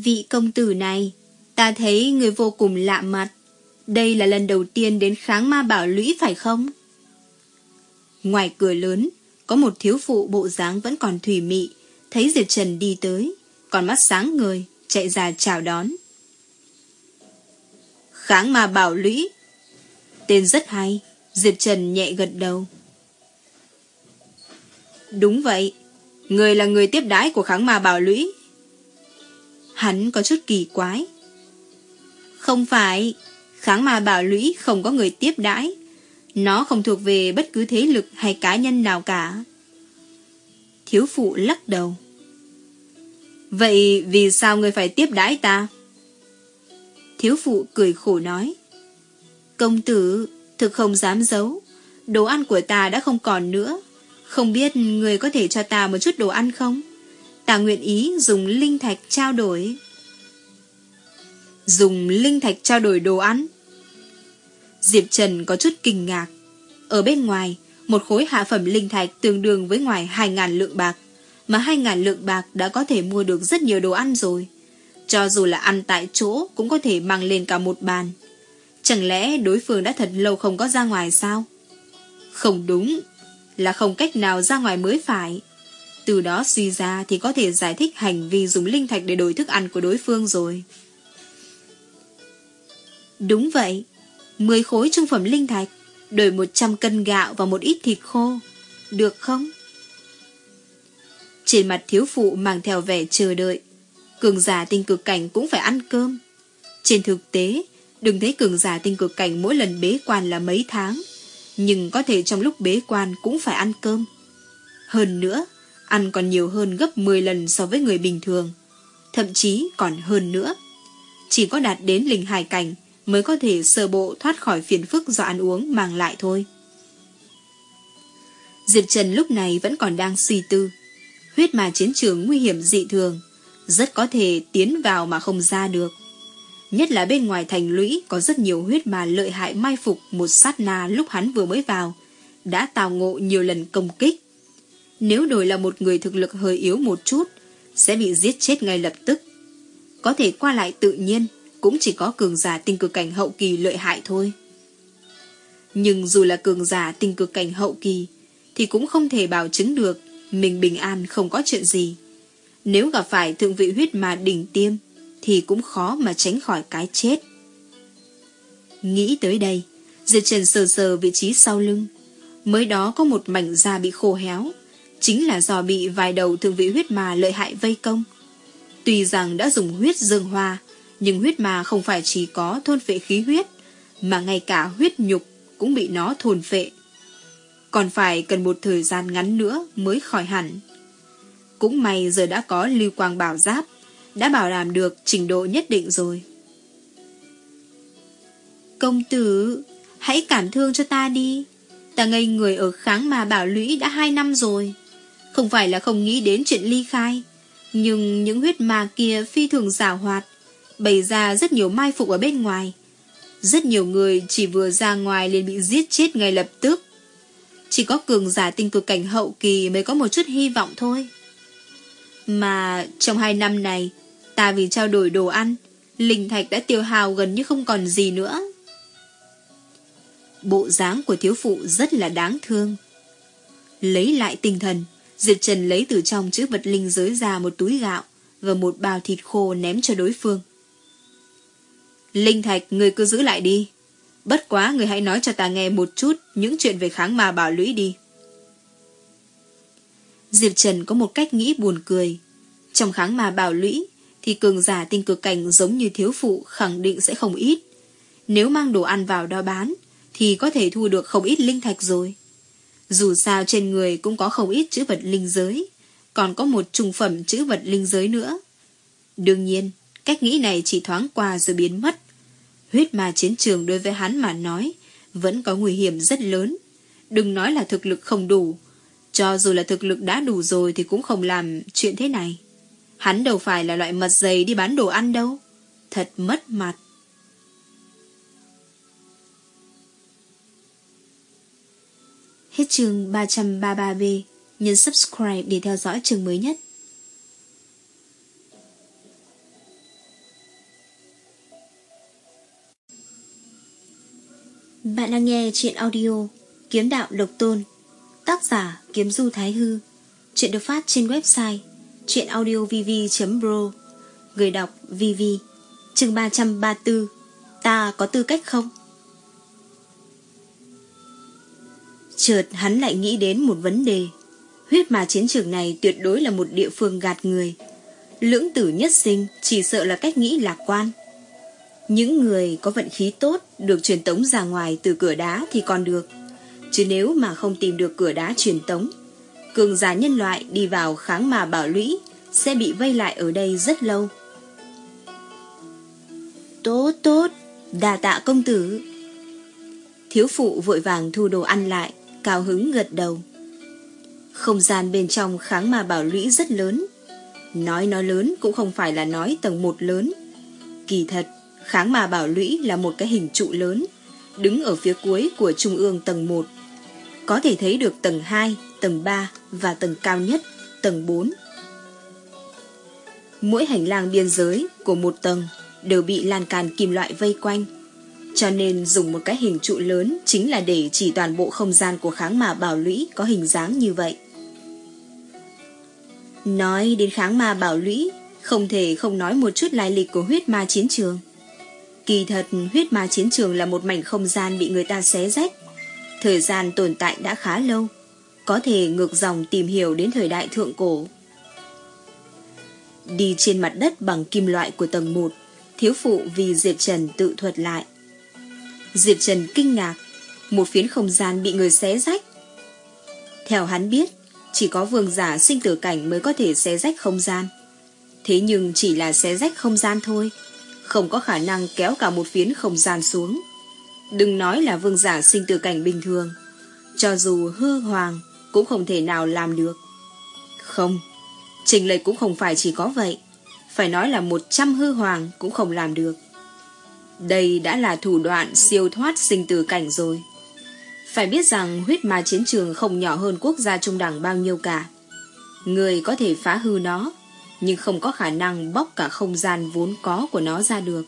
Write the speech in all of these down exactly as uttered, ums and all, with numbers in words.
Vị công tử này, ta thấy người vô cùng lạ mặt. Đây là lần đầu tiên đến Kháng Ma Bảo Lũy phải không? Ngoài cửa lớn, có một thiếu phụ bộ dáng vẫn còn thủy mị, thấy Diệp Trần đi tới, còn mắt sáng ngời, chạy ra chào đón. Kháng Ma Bảo Lũy. Tên rất hay, Diệp Trần nhẹ gật đầu. Đúng vậy, người là người tiếp đãi của Kháng Ma Bảo Lũy. Hắn có chút kỳ quái. Không phải, Kháng Ma Bảo Lũy không có người tiếp đãi. Nó không thuộc về bất cứ thế lực hay cá nhân nào cả. Thiếu phụ lắc đầu. Vậy vì sao người phải tiếp đãi ta? Thiếu phụ cười khổ nói. Công tử, thực không dám giấu, đồ ăn của ta đã không còn nữa. Không biết người có thể cho ta một chút đồ ăn không? Ta nguyện ý dùng linh thạch trao đổi. Dùng linh thạch trao đổi đồ ăn? Diệp Trần có chút kinh ngạc. Ở bên ngoài, một khối hạ phẩm linh thạch tương đương với ngoài hai ngàn lượng bạc, mà hai ngàn lượng bạc đã có thể mua được rất nhiều đồ ăn rồi. Cho dù là ăn tại chỗ cũng có thể mang lên cả một bàn. Chẳng lẽ đối phương đã thật lâu không có ra ngoài sao? Không đúng, là không cách nào ra ngoài mới phải. Từ đó suy ra thì có thể giải thích hành vi dùng linh thạch để đổi thức ăn của đối phương rồi. Đúng vậy, mười khối trung phẩm linh thạch đổi một trăm cân gạo và một ít thịt khô, được không? Trên mặt thiếu phụ mang theo vẻ chờ đợi. Cường giả tinh cực cảnh cũng phải ăn cơm. Trên thực tế, đừng thấy cường giả tinh cực cảnh mỗi lần bế quan là mấy tháng, nhưng có thể trong lúc bế quan cũng phải ăn cơm. Hơn nữa, ăn còn nhiều hơn gấp mười lần so với người bình thường, thậm chí còn hơn nữa. Chỉ có đạt đến linh hải cảnh mới có thể sơ bộ thoát khỏi phiền phức do ăn uống mang lại thôi. Diệp Trần lúc này vẫn còn đang suy tư. Huyết ma chiến trường nguy hiểm dị thường, rất có thể tiến vào mà không ra được. Nhất là bên ngoài thành lũy có rất nhiều huyết ma lợi hại mai phục một sát na lúc hắn vừa mới vào, đã tào ngộ nhiều lần công kích. Nếu đổi là một người thực lực hơi yếu một chút, sẽ bị giết chết ngay lập tức. Có thể qua lại tự nhiên, cũng chỉ có cường giả tinh cực cảnh hậu kỳ lợi hại thôi. Nhưng dù là cường giả tinh cực cảnh hậu kỳ, thì cũng không thể bảo chứng được mình bình an không có chuyện gì. Nếu gặp phải thượng vị huyết ma đỉnh tiêm, thì cũng khó mà tránh khỏi cái chết. Nghĩ tới đây, Diệp Trần sờ sờ vị trí sau lưng. Mới đó có một mảnh da bị khô héo, chính là do bị vài đầu thượng vị huyết ma lợi hại vây công. Tuy rằng đã dùng huyết dương hoa, nhưng huyết ma không phải chỉ có thôn phệ khí huyết, mà ngay cả huyết nhục cũng bị nó thôn phệ. Còn phải cần một thời gian ngắn nữa mới khỏi hẳn. Cũng may giờ đã có lưu quang bảo giáp, đã bảo đảm được trình độ nhất định rồi. Công tử, hãy cảm thương cho ta đi. Ta ngây người ở Kháng Ma Bảo Lũy đã hai năm rồi. Không phải là không nghĩ đến chuyện ly khai, nhưng những huyết ma kia phi thường giảo hoạt, bày ra rất nhiều mai phục ở bên ngoài. Rất nhiều người chỉ vừa ra ngoài liền bị giết chết ngay lập tức. Chỉ có cường giả tinh cực cảnh hậu kỳ mới có một chút hy vọng thôi. Mà trong hai năm này, ta vì trao đổi đồ ăn, linh thạch đã tiêu hao gần như không còn gì nữa. Bộ dáng của thiếu phụ rất là đáng thương. Lấy lại tinh thần, Diệp Trần lấy từ trong chữ vật linh giới ra một túi gạo và một bao thịt khô ném cho đối phương. Linh thạch người cứ giữ lại đi. Bất quá người hãy nói cho ta nghe một chút những chuyện về Kháng Ma Bảo Lũy đi. Diệp Trần có một cách nghĩ buồn cười. Trong Kháng Ma Bảo Lũy thì cường giả tinh cực cảnh giống như thiếu phụ khẳng định sẽ không ít. Nếu mang đồ ăn vào đó bán thì có thể thu được không ít linh thạch rồi. Dù sao trên người cũng có không ít chữ vật linh giới, còn có một trung phẩm chữ vật linh giới nữa. Đương nhiên, cách nghĩ này chỉ thoáng qua rồi biến mất. Huyết ma chiến trường đối với hắn mà nói vẫn có nguy hiểm rất lớn. Đừng nói là thực lực không đủ, cho dù là thực lực đã đủ rồi thì cũng không làm chuyện thế này. Hắn đâu phải là loại mật dày đi bán đồ ăn đâu. Thật mất mặt. Hết chương ba trăm ba mươi ba B. Nhấn subscribe để theo dõi chương mới nhất. Bạn đang nghe chuyện audio Kiếm Đạo Độc Tôn, tác giả Kiếm Du Thái Hư. Chuyện được phát trên website chuyenaudiovv chấm pro. Người đọc vê vê. Chương ba trăm ba mươi tư. Ta có tư cách không? Chợt hắn lại nghĩ đến một vấn đề. Huyết ma chiến trường này tuyệt đối là một địa phương gạt người. Lưỡng tử nhất sinh chỉ sợ là cách nghĩ lạc quan. Những người có vận khí tốt được truyền tống ra ngoài từ cửa đá thì còn được, chứ nếu mà không tìm được cửa đá truyền tống, cường giả nhân loại đi vào kháng ma bảo lũy sẽ bị vây lại ở đây rất lâu. Tốt tốt, đa tạ công tử. Thiếu phụ vội vàng thu đồ ăn lại, cao hứng gật đầu. Không gian bên trong kháng ma bảo lũy rất lớn. Nói nó lớn cũng không phải là nói tầng một lớn. Kỳ thật, kháng ma bảo lũy là một cái hình trụ lớn, đứng ở phía cuối của trung ương tầng một. Có thể thấy được tầng hai, tầng ba và tầng cao nhất, tầng bốn. Mỗi hành lang biên giới của một tầng đều bị lan can kim loại vây quanh, cho nên dùng một cái hình trụ lớn chính là để chỉ toàn bộ không gian của kháng ma bảo lũy có hình dáng như vậy. Nói đến kháng ma bảo lũy, không thể không nói một chút lai lịch của huyết ma chiến trường. Kỳ thật, huyết ma chiến trường là một mảnh không gian bị người ta xé rách. Thời gian tồn tại đã khá lâu, có thể ngược dòng tìm hiểu đến thời đại thượng cổ. Đi trên mặt đất bằng kim loại của tầng một, thiếu phụ vì Diệp Trần tự thuật lại. Diệp Trần kinh ngạc, một phiến không gian bị người xé rách. Theo hắn biết, chỉ có vương giả sinh tử cảnh mới có thể xé rách không gian. Thế nhưng chỉ là xé rách không gian thôi, không có khả năng kéo cả một phiến không gian xuống. Đừng nói là vương giả sinh tử cảnh bình thường, cho dù hư hoàng cũng không thể nào làm được. Không, chênh lệch cũng không phải chỉ có vậy, phải nói là một trăm hư hoàng cũng không làm được. Đây đã là thủ đoạn siêu thoát sinh tử cảnh rồi. Phải biết rằng huyết ma chiến trường không nhỏ hơn quốc gia trung đẳng bao nhiêu cả. Người có thể phá hư nó, nhưng không có khả năng bóc cả không gian vốn có của nó ra được.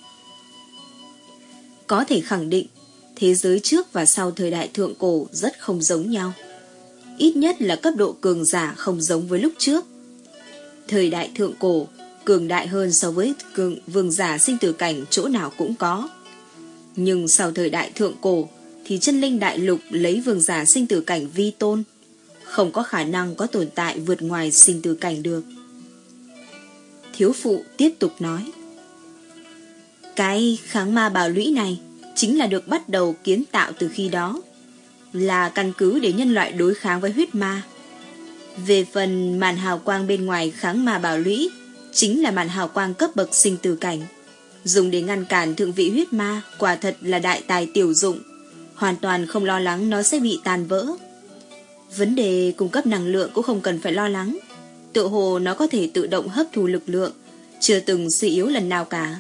Có thể khẳng định, thế giới trước và sau thời đại thượng cổ rất không giống nhau. Ít nhất là cấp độ cường giả không giống với lúc trước. Thời đại thượng cổ cường đại hơn so với cường vương giả sinh tử cảnh chỗ nào cũng có. Nhưng sau thời đại thượng cổ thì chân linh đại lục lấy vương giả sinh tử cảnh vi tôn, không có khả năng có tồn tại vượt ngoài sinh tử cảnh được. Thiếu phụ tiếp tục nói, cái kháng ma bảo lũy này chính là được bắt đầu kiến tạo từ khi đó, là căn cứ để nhân loại đối kháng với huyết ma. Về phần màn hào quang bên ngoài kháng ma bảo lũy, chính là màn hào quang cấp bậc sinh tử cảnh, dùng để ngăn cản thượng vị huyết ma, quả thật là đại tài tiểu dụng, hoàn toàn không lo lắng nó sẽ bị tàn vỡ. Vấn đề cung cấp năng lượng cũng không cần phải lo lắng, tựa hồ nó có thể tự động hấp thu lực lượng, chưa từng suy yếu lần nào cả.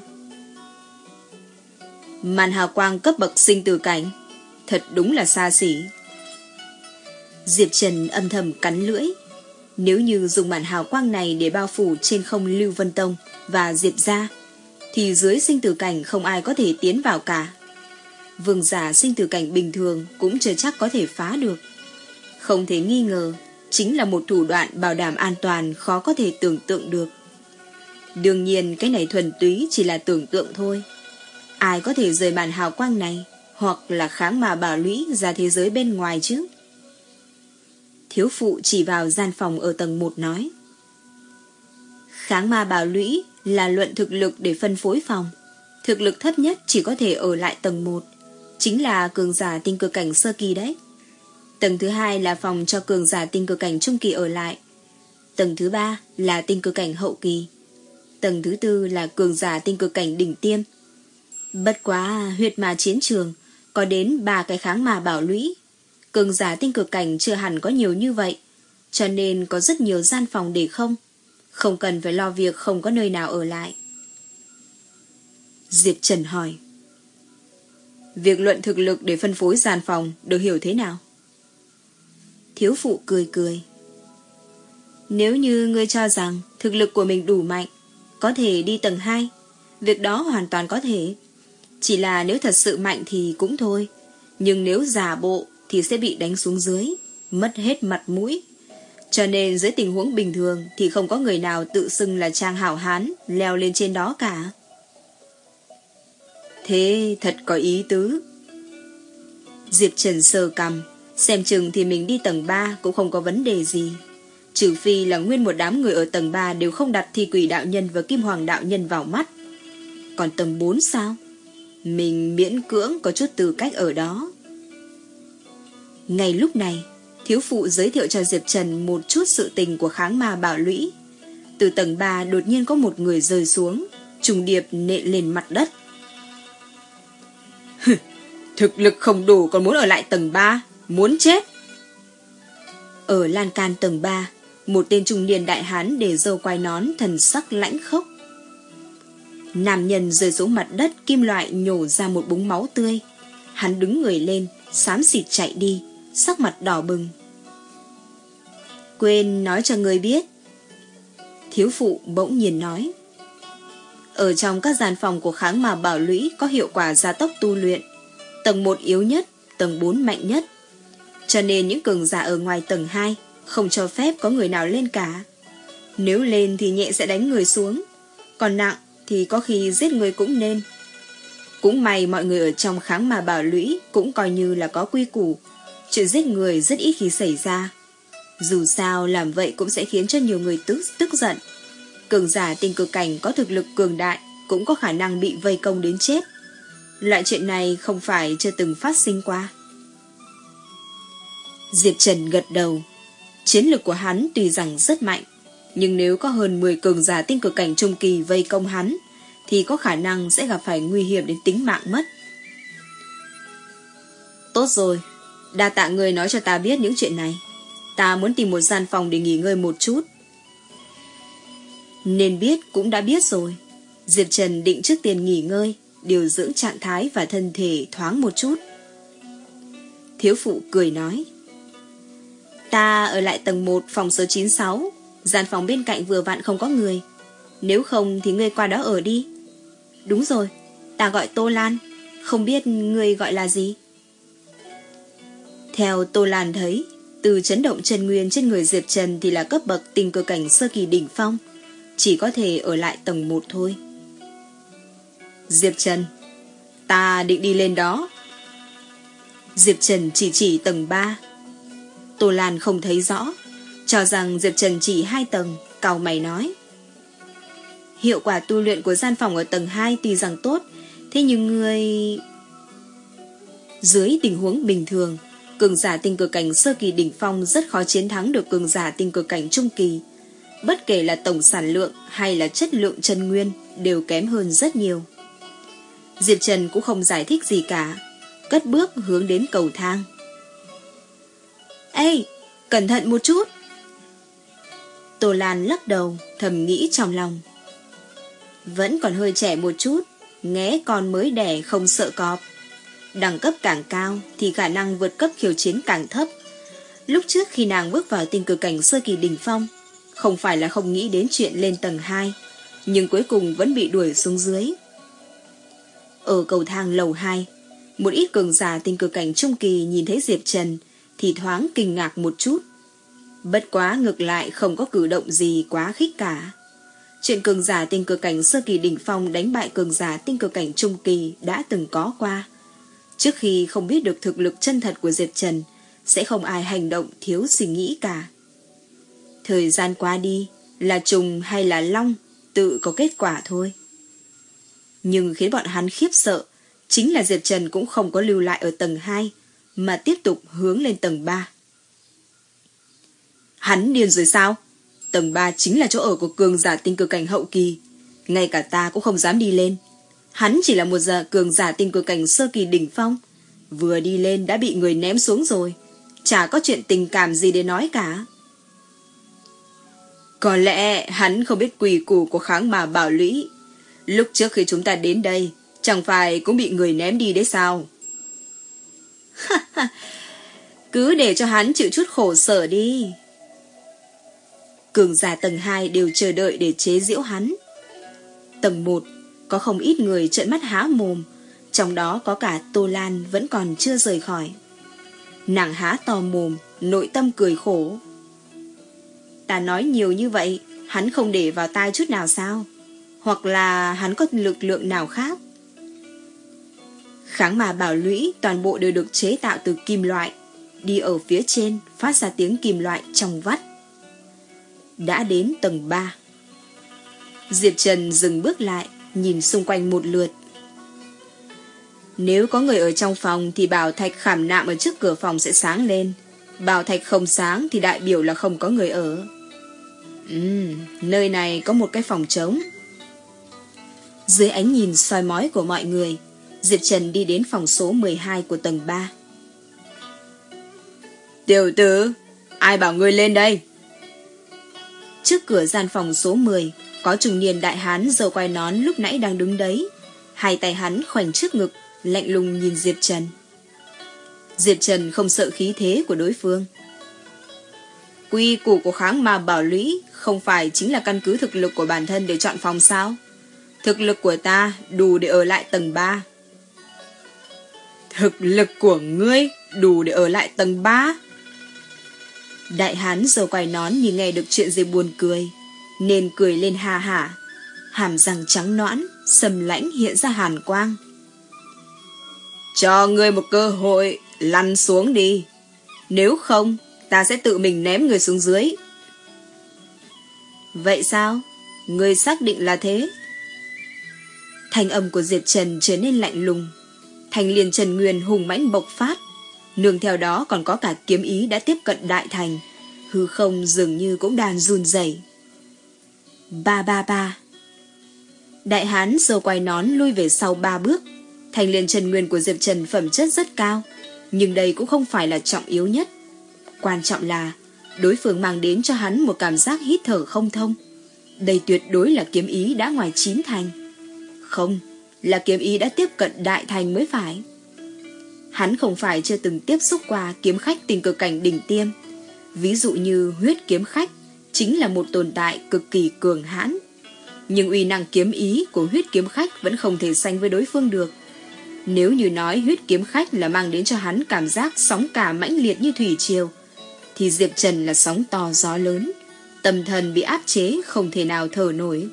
Màn hào quang cấp bậc sinh tử cảnh, thật đúng là xa xỉ. Diệp Trần âm thầm cắn lưỡi. Nếu như dùng màn hào quang này để bao phủ trên không Lưu Vân Tông và Diệp gia, thì dưới sinh tử cảnh không ai có thể tiến vào cả. Vương giả sinh tử cảnh bình thường cũng chưa chắc có thể phá được. Không thể nghi ngờ, chính là một thủ đoạn bảo đảm an toàn khó có thể tưởng tượng được. Đương nhiên cái này thuần túy chỉ là tưởng tượng thôi. Ai có thể rời màn hào quang này hoặc là kháng ma bảo lũy ra thế giới bên ngoài chứ? Thiếu phụ chỉ vào gian phòng ở tầng một nói, kháng ma bảo lũy là luận thực lực để phân phối phòng. Thực lực thấp nhất chỉ có thể ở lại tầng một, chính là cường giả tinh cực cảnh sơ kỳ đấy. Tầng thứ hai là phòng cho cường giả tinh cực cảnh trung kỳ ở lại. Tầng thứ ba là tinh cực cảnh hậu kỳ. Tầng thứ tư là cường giả tinh cực cảnh đỉnh tiêm. Bất quá huyết ma chiến trường có đến ba cái kháng ma bảo lũy. Cường giả tinh cực cảnh chưa hẳn có nhiều như vậy, cho nên có rất nhiều gian phòng để không. Không cần phải lo việc không có nơi nào ở lại. Diệp Trần hỏi, việc luận thực lực để phân phối gian phòng được hiểu thế nào? Thiếu phụ cười cười, nếu như ngươi cho rằng thực lực của mình đủ mạnh, có thể đi tầng hai, việc đó hoàn toàn có thể. Chỉ là nếu thật sự mạnh thì cũng thôi. Nhưng nếu giả bộ thì sẽ bị đánh xuống dưới, mất hết mặt mũi. Cho nên dưới tình huống bình thường thì không có người nào tự xưng là trang hảo hán leo lên trên đó cả. Thế thật có ý tứ. Diệp Trần sờ cằm, xem chừng thì mình đi tầng ba cũng không có vấn đề gì. Trừ phi là nguyên một đám người ở tầng ba đều không đặt Thi Quỷ đạo nhân và Kim Hoàng đạo nhân vào mắt. Còn tầng bốn sao? Mình miễn cưỡng có chút tư cách ở đó. Ngay lúc này, thiếu phụ giới thiệu cho Diệp Trần một chút sự tình của kháng ma bảo lũy. Từ tầng ba đột nhiên có một người rơi xuống, trùng điệp nện lên mặt đất. Thực lực không đủ còn muốn ở lại tầng ba, muốn chết. Ở lan can tầng ba, một tên trung niên đại hán để râu quai nón, thần sắc lãnh khốc. Nam nhân rơi xuống mặt đất, kim loại nhổ ra một búng máu tươi. Hắn đứng người lên, xám xịt chạy đi, sắc mặt đỏ bừng. Quên nói cho người biết. Thiếu phụ bỗng nhiên nói. Ở trong các gian phòng của kháng ma bảo lũy có hiệu quả gia tốc tu luyện. Tầng một yếu nhất, tầng bốn mạnh nhất. Cho nên những cường giả ở ngoài tầng hai không cho phép có người nào lên cả. Nếu lên thì nhẹ sẽ đánh người xuống, còn nặng thì có khi giết người cũng nên. Cũng may mọi người ở trong kháng ma bảo lũy cũng coi như là có quy củ. Chuyện giết người rất ít khi xảy ra. Dù sao làm vậy cũng sẽ khiến cho nhiều người tức, tức giận. Cường giả tinh cực cảnh có thực lực cường đại cũng có khả năng bị vây công đến chết. Loại chuyện này không phải chưa từng phát sinh qua. Diệp Trần gật đầu. Chiến lực của hắn tuy rằng rất mạnh, nhưng nếu có hơn mười cường giả tinh cực cảnh trung kỳ vây công hắn thì có khả năng sẽ gặp phải nguy hiểm đến tính mạng mất. Tốt rồi, đa tạ người nói cho ta biết những chuyện này. Ta muốn tìm một gian phòng để nghỉ ngơi một chút. Nên biết cũng đã biết rồi. Diệp Trần định trước tiên nghỉ ngơi, điều dưỡng trạng thái và thân thể thoáng một chút. Thiếu phụ cười nói. Ta ở lại tầng một phòng số chín sáu. Gian phòng bên cạnh vừa vặn không có người. Nếu không thì ngươi qua đó ở đi. Đúng rồi, ta gọi Tô Lan. Không biết ngươi gọi là gì? Theo Tô Lan thấy, từ chấn động chân nguyên trên người Diệp Trần thì là cấp bậc tinh cơ cảnh sơ kỳ đỉnh phong, chỉ có thể ở lại tầng một thôi. Diệp Trần, ta định đi lên đó. Diệp Trần chỉ chỉ tầng ba. Tô Lan không thấy rõ, cho rằng Diệp Trần chỉ hai tầng, cau mày nói. Hiệu quả tu luyện của gian phòng ở tầng hai tuy rằng tốt, thế nhưng người... Dưới tình huống bình thường, cường giả tinh cực cảnh sơ kỳ đỉnh phong rất khó chiến thắng được cường giả tinh cực cảnh trung kỳ. Bất kể là tổng sản lượng hay là chất lượng chân nguyên đều kém hơn rất nhiều. Diệp Trần cũng không giải thích gì cả, cất bước hướng đến cầu thang. Ê, cẩn thận một chút. Tô Lan lắc đầu, thầm nghĩ trong lòng. Vẫn còn hơi trẻ một chút, nghé con mới đẻ không sợ cọp. Đẳng cấp càng cao thì khả năng vượt cấp khiêu chiến càng thấp. Lúc trước khi nàng bước vào tinh cực cảnh sơ kỳ đỉnh phong, không phải là không nghĩ đến chuyện lên tầng hai, nhưng cuối cùng vẫn bị đuổi xuống dưới. Ở cầu thang lầu hai, một ít cường giả tinh cực cảnh trung kỳ nhìn thấy Diệp Trần thì thoáng kinh ngạc một chút. Bất quá ngược lại không có cử động gì quá khích cả. Chuyện cường giả tinh cực cảnh sơ kỳ đỉnh phong đánh bại cường giả tinh cực cảnh trung kỳ đã từng có qua. Trước khi không biết được thực lực chân thật của Diệp Trần, sẽ không ai hành động thiếu suy nghĩ cả. Thời gian qua đi, là trùng hay là long, tự có kết quả thôi. Nhưng khiến bọn hắn khiếp sợ, chính là Diệp Trần cũng không có lưu lại ở tầng hai, mà tiếp tục hướng lên tầng ba. Hắn điên rồi sao? Tầng ba chính là chỗ ở của cường giả tinh cực cảnh hậu kỳ. Ngay cả ta cũng không dám đi lên. Hắn chỉ là một giả cường giả tinh cực cảnh sơ kỳ đỉnh phong. Vừa đi lên đã bị người ném xuống rồi. Chả có chuyện tình cảm gì để nói cả. Có lẽ hắn không biết quy củ của kháng ma bảo lũy. Lúc trước khi chúng ta đến đây, chẳng phải cũng bị người ném đi đấy sao? Cứ để cho hắn chịu chút khổ sở đi. Cường giả tầng hai đều chờ đợi để chế giễu hắn. Tầng một có không ít người trợn mắt há mồm, Trong đó có cả Tô Lan vẫn còn chưa rời khỏi. Nàng há to mồm, nội tâm cười khổ. Ta nói nhiều như vậy, hắn không để vào tai chút nào sao? Hoặc là hắn có lực lượng nào khác? Kháng ma bảo lũy toàn bộ đều được chế tạo từ kim loại, đi ở phía trên phát ra tiếng kim loại trong vắt. Đã đến tầng ba. Diệp Trần dừng bước lại, nhìn xung quanh một lượt. Nếu có người ở trong phòng thì bảo thạch khảm nạm ở trước cửa phòng sẽ sáng lên. Bảo thạch không sáng thì đại biểu là không có người ở. Ừm, nơi này có một cái phòng trống. Dưới ánh nhìn soi mói của mọi người, Diệp Trần đi đến phòng số mười hai của tầng ba. Tiểu tử, ai bảo ngươi lên đây? Trước cửa gian phòng số mười, có trung niên đại hán râu quai nón lúc nãy đang đứng đấy. Hai tay hắn khoanh trước ngực, lạnh lùng nhìn Diệp Trần. Diệp Trần không sợ khí thế của đối phương. Quy củ của kháng ma bảo lũy không phải chính là căn cứ thực lực của bản thân để chọn phòng sao? Thực lực của ta đủ để ở lại tầng ba. Thực lực của ngươi đủ để ở lại tầng ba? Đại hán râu quai nón như nghe được chuyện gì buồn cười, nên cười lên ha hả. Hàm răng trắng nõn, sầm lãnh hiện ra hàn quang. Cho ngươi một cơ hội, lăn xuống đi. Nếu không, ta sẽ tự mình ném người xuống dưới. Vậy sao? Ngươi xác định là thế? Thanh âm của Diệp Trần trở nên lạnh lùng. Thanh liên Trần Nguyên hùng mãnh bộc phát. Nương theo đó còn có cả kiếm ý đã tiếp cận đại thành. Hư không dường như cũng đang run rẩy. Ba ba ba. Đại hán râu quai nón lui về sau ba bước. Thanh liên Trần Nguyên của Diệp Trần phẩm chất rất cao, nhưng đây cũng không phải là trọng yếu nhất. Quan trọng là đối phương mang đến cho hắn một cảm giác hít thở không thông. Đây tuyệt đối là kiếm ý đã ngoài chín thành. Không, là kiếm ý đã tiếp cận đại thành mới phải. Hắn không phải chưa từng tiếp xúc qua kiếm khách tình cực cảnh đỉnh tiêm. Ví dụ như huyết kiếm khách chính là một tồn tại cực kỳ cường hãn. Nhưng uy năng kiếm ý của huyết kiếm khách vẫn không thể sánh với đối phương được. Nếu như nói huyết kiếm khách là mang đến cho hắn cảm giác sóng cả mãnh liệt như thủy triều, thì Diệp Trần là sóng to gió lớn, tâm thần bị áp chế không thể nào thở nổi.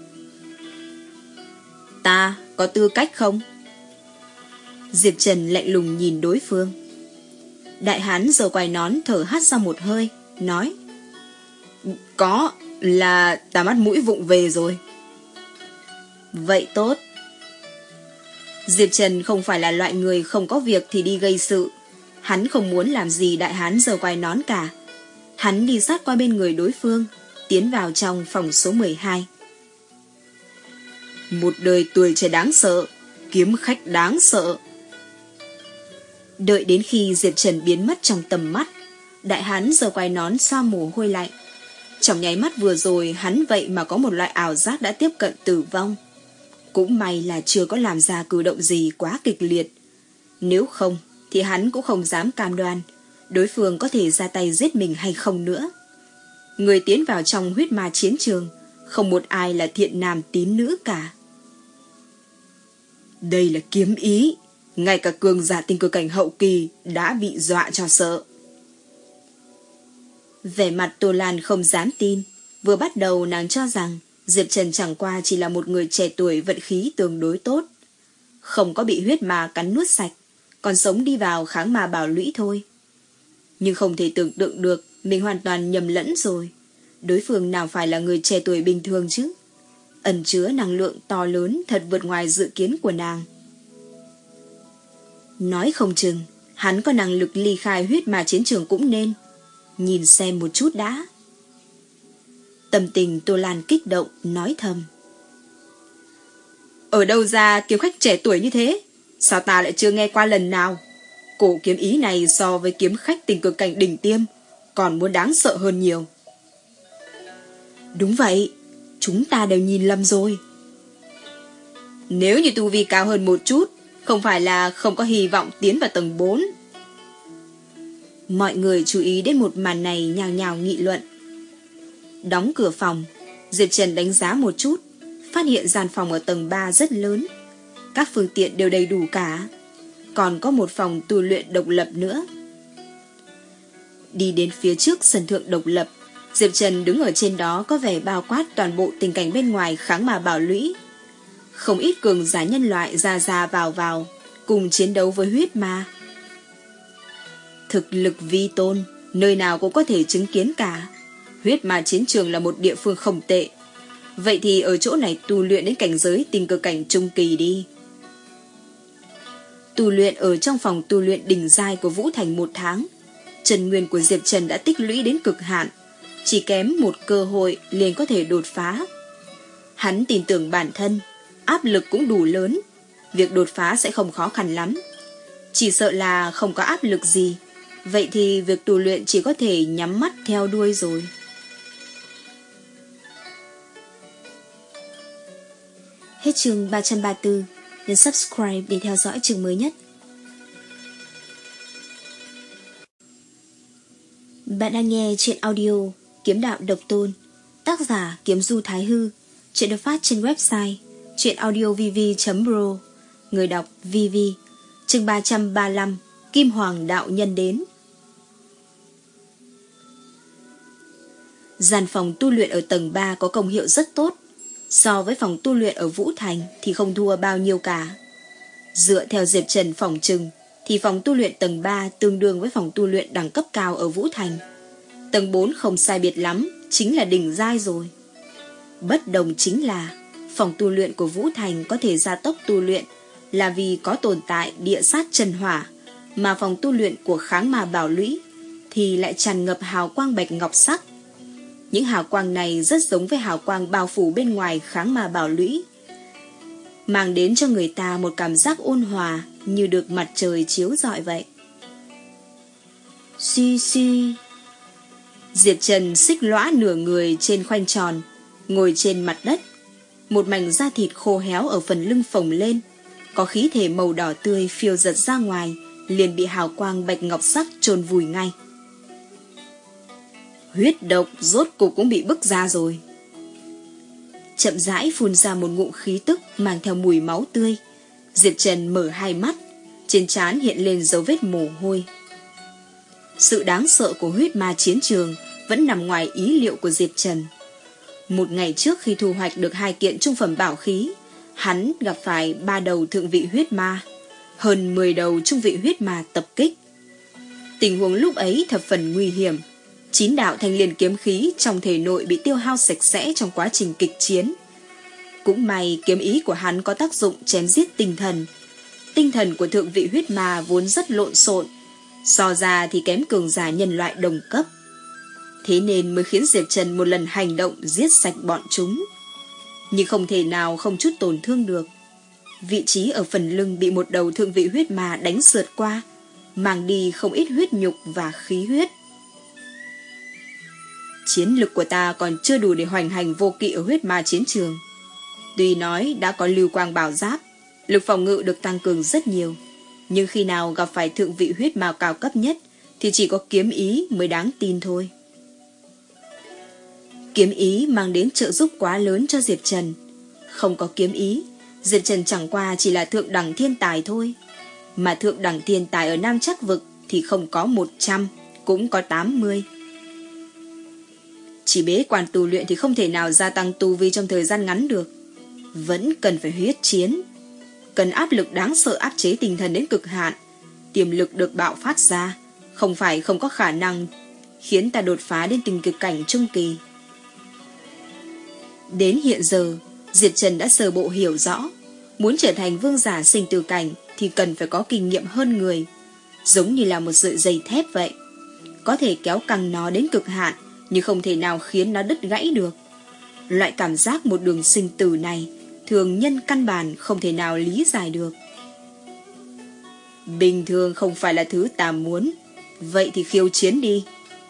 Ta có tư cách không? Diệp Trần lạnh lùng nhìn đối phương. Đại hán râu quai nón thở hắt ra một hơi, nói: Có, là ta mắt mũi vụng về rồi. Vậy tốt. Diệp Trần không phải là loại người không có việc thì đi gây sự. Hắn không muốn làm gì đại hán râu quai nón cả. Hắn đi sát qua bên người đối phương, tiến vào trong phòng số mười hai. Một đời tuổi trẻ đáng sợ, kiếm khách đáng sợ. Đợi đến khi Diệp Trần biến mất trong tầm mắt, đại hán râu quai nón xoa mồ hôi lạnh. Trong nháy mắt vừa rồi hắn vậy mà có một loại ảo giác đã tiếp cận tử vong. Cũng may là chưa có làm ra cử động gì quá kịch liệt. Nếu không thì hắn cũng không dám cam đoan đối phương có thể ra tay giết mình hay không nữa. Người tiến vào trong huyết ma chiến trường, không một ai là thiện nam tín nữ cả. Đây là kiếm ý, ngay cả cường giả tinh cực cảnh hậu kỳ đã bị dọa cho sợ. Vẻ mặt Tô Lan không dám tin. Vừa bắt đầu nàng cho rằng Diệp Trần chẳng qua chỉ là một người trẻ tuổi vận khí tương đối tốt, không có bị huyết ma cắn nuốt sạch, còn sống đi vào kháng ma bảo lũy thôi. Nhưng không thể tưởng tượng được mình hoàn toàn nhầm lẫn rồi. Đối phương nào phải là người trẻ tuổi bình thường chứ? Ẩn chứa năng lượng to lớn thật vượt ngoài dự kiến của nàng. Nói không chừng hắn có năng lực ly khai huyết ma chiến trường cũng nên. Nhìn xem một chút đã. Tâm tình Tô Lan kích động nói thầm. Ở đâu ra kiếm khách trẻ tuổi như thế? Sao ta lại chưa nghe qua lần nào? Cổ kiếm ý này so với kiếm khách tình cực cảnh đỉnh tiêm còn muốn đáng sợ hơn nhiều. Đúng vậy, chúng ta đều nhìn lầm rồi. Nếu như tu vi cao hơn một chút, không phải là không có hy vọng tiến vào tầng bốn. Mọi người chú ý đến một màn này nhào nhào nghị luận. Đóng cửa phòng, Diệp Trần đánh giá một chút, phát hiện gian phòng ở tầng ba rất lớn. các phương tiện đều đầy đủ cả. Còn có một phòng tu luyện độc lập nữa. Đi đến phía trước sân thượng độc lập, Diệp Trần đứng ở trên đó có vẻ bao quát toàn bộ tình cảnh bên ngoài kháng mà bảo lũy. Không ít cường giả nhân loại ra ra vào vào, cùng chiến đấu với huyết ma. Thực lực vi tôn, nơi nào cũng có thể chứng kiến cả. Huyết ma chiến trường là một địa phương không tệ. Vậy thì ở chỗ này tu luyện đến cảnh giới tình cực cảnh trung kỳ đi. Tu luyện ở trong phòng tu luyện đỉnh giai của Vũ Thành một tháng, chân nguyên của Diệp Trần đã tích lũy đến cực hạn, chỉ kém một cơ hội liền có thể đột phá. Hắn tin tưởng bản thân, áp lực cũng đủ lớn, việc đột phá sẽ không khó khăn lắm. Chỉ sợ là không có áp lực gì, vậy thì việc tu luyện chỉ có thể nhắm mắt theo đuôi rồi. Hết chương ba trăm ba mươi tư, nhấn subscribe để theo dõi chương mới nhất. Bạn đang nghe truyện audio Kiếm Đạo Độc Tôn, tác giả Kiếm Du Thái Hư. Truyện được phát trên website truyệnaudiovv chấm pro. Người đọc vê vê. Chương ba trăm ba mươi lăm, Kim Hoàng đạo nhân đến. Gian phòng tu luyện ở tầng ba có công hiệu rất tốt. So với phòng tu luyện ở Vũ Thành thì không thua bao nhiêu cả. Dựa theo Diệp Trần phỏng chừng thì phòng tu luyện tầng ba tương đương với phòng tu luyện đẳng cấp cao ở Vũ Thành. Tầng bốn không sai biệt lắm, chính là đỉnh giai rồi. Bất đồng chính là phòng tu luyện của Vũ Thành có thể gia tốc tu luyện là vì có tồn tại địa sát chân hỏa, mà phòng tu luyện của Kháng Ma Bảo Lũy thì lại tràn ngập hào quang bạch ngọc sắc. Những hào quang này rất giống với hào quang bao phủ bên ngoài Kháng Ma Bảo Lũy, mang đến cho người ta một cảm giác ôn hòa như được mặt trời chiếu rọi vậy. Suy suy, Diệp Trần xích lõa nửa người trên khoanh tròn, ngồi trên mặt đất. Một mảnh da thịt khô héo ở phần lưng phồng lên, có khí thể màu đỏ tươi phiêu giật ra ngoài, liền bị hào quang bạch ngọc sắc chôn vùi ngay. Huyết độc rốt cục cũng bị bức ra rồi. Chậm rãi phun ra một ngụm khí tức mang theo mùi máu tươi. Diệp Trần mở hai mắt, trên trán hiện lên dấu vết mồ hôi. Sự đáng sợ của huyết ma chiến trường vẫn nằm ngoài ý liệu của Diệp Trần. Một ngày trước khi thu hoạch được hai kiện trung phẩm bảo khí, hắn gặp phải ba đầu thượng vị huyết ma, hơn mười đầu trung vị huyết ma tập kích. Tình huống lúc ấy thập phần nguy hiểm. Chín đạo thanh liên kiếm khí trong thể nội bị tiêu hao sạch sẽ trong quá trình kịch chiến. Cũng may kiếm ý của hắn có tác dụng chém giết tinh thần. Tinh thần của thượng vị huyết ma vốn rất lộn xộn, so ra thì kém cường giả nhân loại đồng cấp. Thế nên mới khiến Diệp Trần một lần hành động giết sạch bọn chúng. Nhưng không thể nào không chút tổn thương được. Vị trí ở phần lưng bị một đầu thượng vị huyết ma đánh sượt qua, mang đi không ít huyết nhục và khí huyết. Chiến lực của ta còn chưa đủ để hoành hành vô kỵ ở huyết ma chiến trường. Tuy nói đã có lưu quang bảo giáp, lực phòng ngự được tăng cường rất nhiều, nhưng khi nào gặp phải thượng vị huyết ma cao cấp nhất thì chỉ có kiếm ý mới đáng tin thôi. Kiếm ý mang đến trợ giúp quá lớn cho Diệp Trần. Không có kiếm ý, Diệp Trần chẳng qua chỉ là thượng đẳng thiên tài thôi. Mà thượng đẳng thiên tài ở Nam Trắc Vực thì không có một trăm, cũng có tám mươi. Chỉ bế quan tu luyện thì không thể nào gia tăng tu vi trong thời gian ngắn được. Vẫn cần phải huyết chiến, cần áp lực đáng sợ áp chế tinh thần đến cực hạn. Tiềm lực được bạo phát ra, không phải không có khả năng khiến ta đột phá đến tình cực cảnh trung kỳ. Đến hiện giờ, Diệp Trần đã sơ bộ hiểu rõ, muốn trở thành vương giả sinh tử cảnh thì cần phải có kinh nghiệm hơn người, giống như là một sợi dây thép vậy. Có thể kéo căng nó đến cực hạn, nhưng không thể nào khiến nó đứt gãy được. Loại cảm giác một đường sinh tử này, thường nhân căn bản không thể nào lý giải được. Bình thường không phải là thứ ta muốn, vậy thì khiêu chiến đi.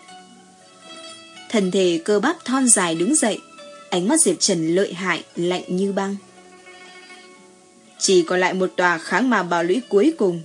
Thân thể cơ bắp thon dài đứng dậy, ánh mắt Diệp Trần lợi hại, lạnh như băng. Chỉ còn lại một tòa Kháng Ma Bảo Lũy cuối cùng.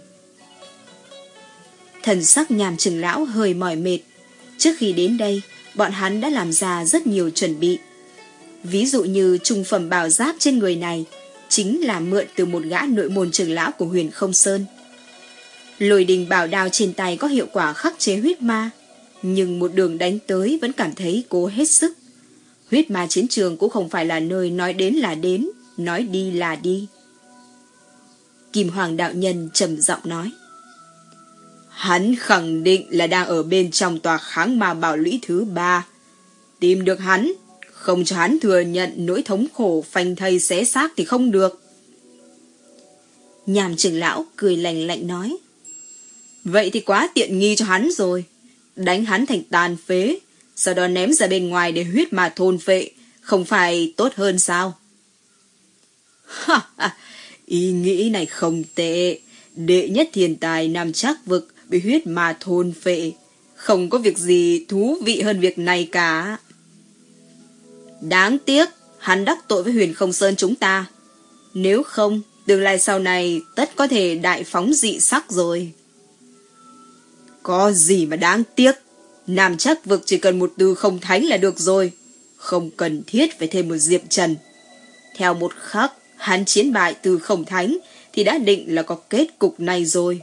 Thần sắc Nhàm Trưởng lão hơi mỏi mệt. Trước khi đến đây, bọn hắn đã làm ra rất nhiều chuẩn bị. Ví dụ như trung phẩm bảo giáp trên người này chính là mượn từ một gã nội môn trưởng lão của Huyền Không Sơn. Lôi đình bảo đao trên tay có hiệu quả khắc chế huyết ma, nhưng một đường đánh tới vẫn cảm thấy cố hết sức. Huyết ma chiến trường cũng không phải là nơi nói đến là đến, nói đi là đi. Kim Hoàng đạo nhân trầm giọng nói. Hắn khẳng định là đang ở bên trong tòa kháng ma bảo lũy thứ ba. Tìm được hắn, không cho hắn thừa nhận nỗi thống khổ phanh thây xé xác thì không được. Nhàm trưởng lão cười lạnh lạnh nói. Vậy thì quá tiện nghi cho hắn rồi. Đánh hắn thành tàn phế, sau đó ném ra bên ngoài để huyết ma thôn phệ, không phải tốt hơn sao? Ha ha, ý nghĩ này không tệ. Đệ nhất thiên tài Nam Trác Vực bị huyết ma thôn phệ, không có việc gì thú vị hơn việc này cả. Đáng tiếc hắn đắc tội với Huyền Không Sơn chúng ta. Nếu không, tương lai sau này tất có thể đại phóng dị sắc rồi. Có gì mà đáng tiếc. Nam Trác Vực chỉ cần một từ không thánh là được rồi, không cần thiết phải thêm một Diệp Trần. Theo một khắc hắn chiến bại từ không thánh thì đã định là có kết cục này rồi.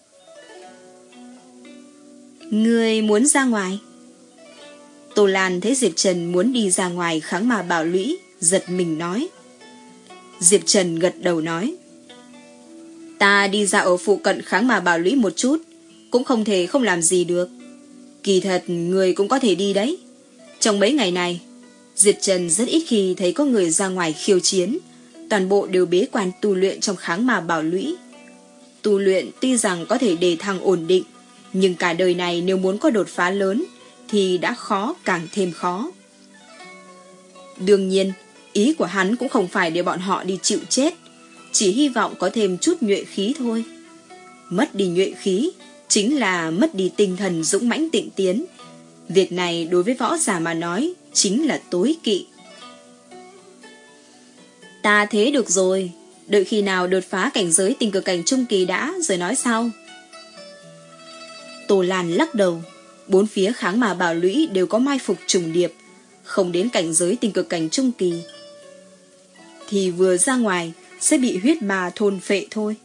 Ngươi muốn ra ngoài? Tô Lan thấy Diệp Trần muốn đi ra ngoài kháng ma bảo lũy, giật mình nói. Diệp Trần gật đầu nói. Ta đi ra ở phụ cận kháng ma bảo lũy một chút, cũng không thể không làm gì được. Kỳ thật người cũng có thể đi đấy. Trong mấy ngày này, Diệp Trần rất ít khi thấy có người ra ngoài khiêu chiến, toàn bộ đều bế quan tu luyện trong kháng ma bảo lũy. Tu luyện tuy rằng có thể đề thăng ổn định, nhưng cả đời này nếu muốn có đột phá lớn thì đã khó càng thêm khó. Đương nhiên, ý của hắn cũng không phải để bọn họ đi chịu chết, chỉ hy vọng có thêm chút nhuệ khí thôi. Mất đi nhuệ khí chính là mất đi tinh thần dũng mãnh tịnh tiến. Việc này đối với võ giả mà nói chính là tối kỵ. Ta thế được rồi, đợi khi nào đột phá cảnh giới tinh cực cảnh trung kỳ đã rồi nói sau. Tô Lan lắc đầu. Bốn phía kháng ma bảo lũy đều có mai phục trùng điệp, không đến cảnh giới tinh cực cảnh trung kỳ thì vừa ra ngoài sẽ bị huyết ma thôn phệ thôi.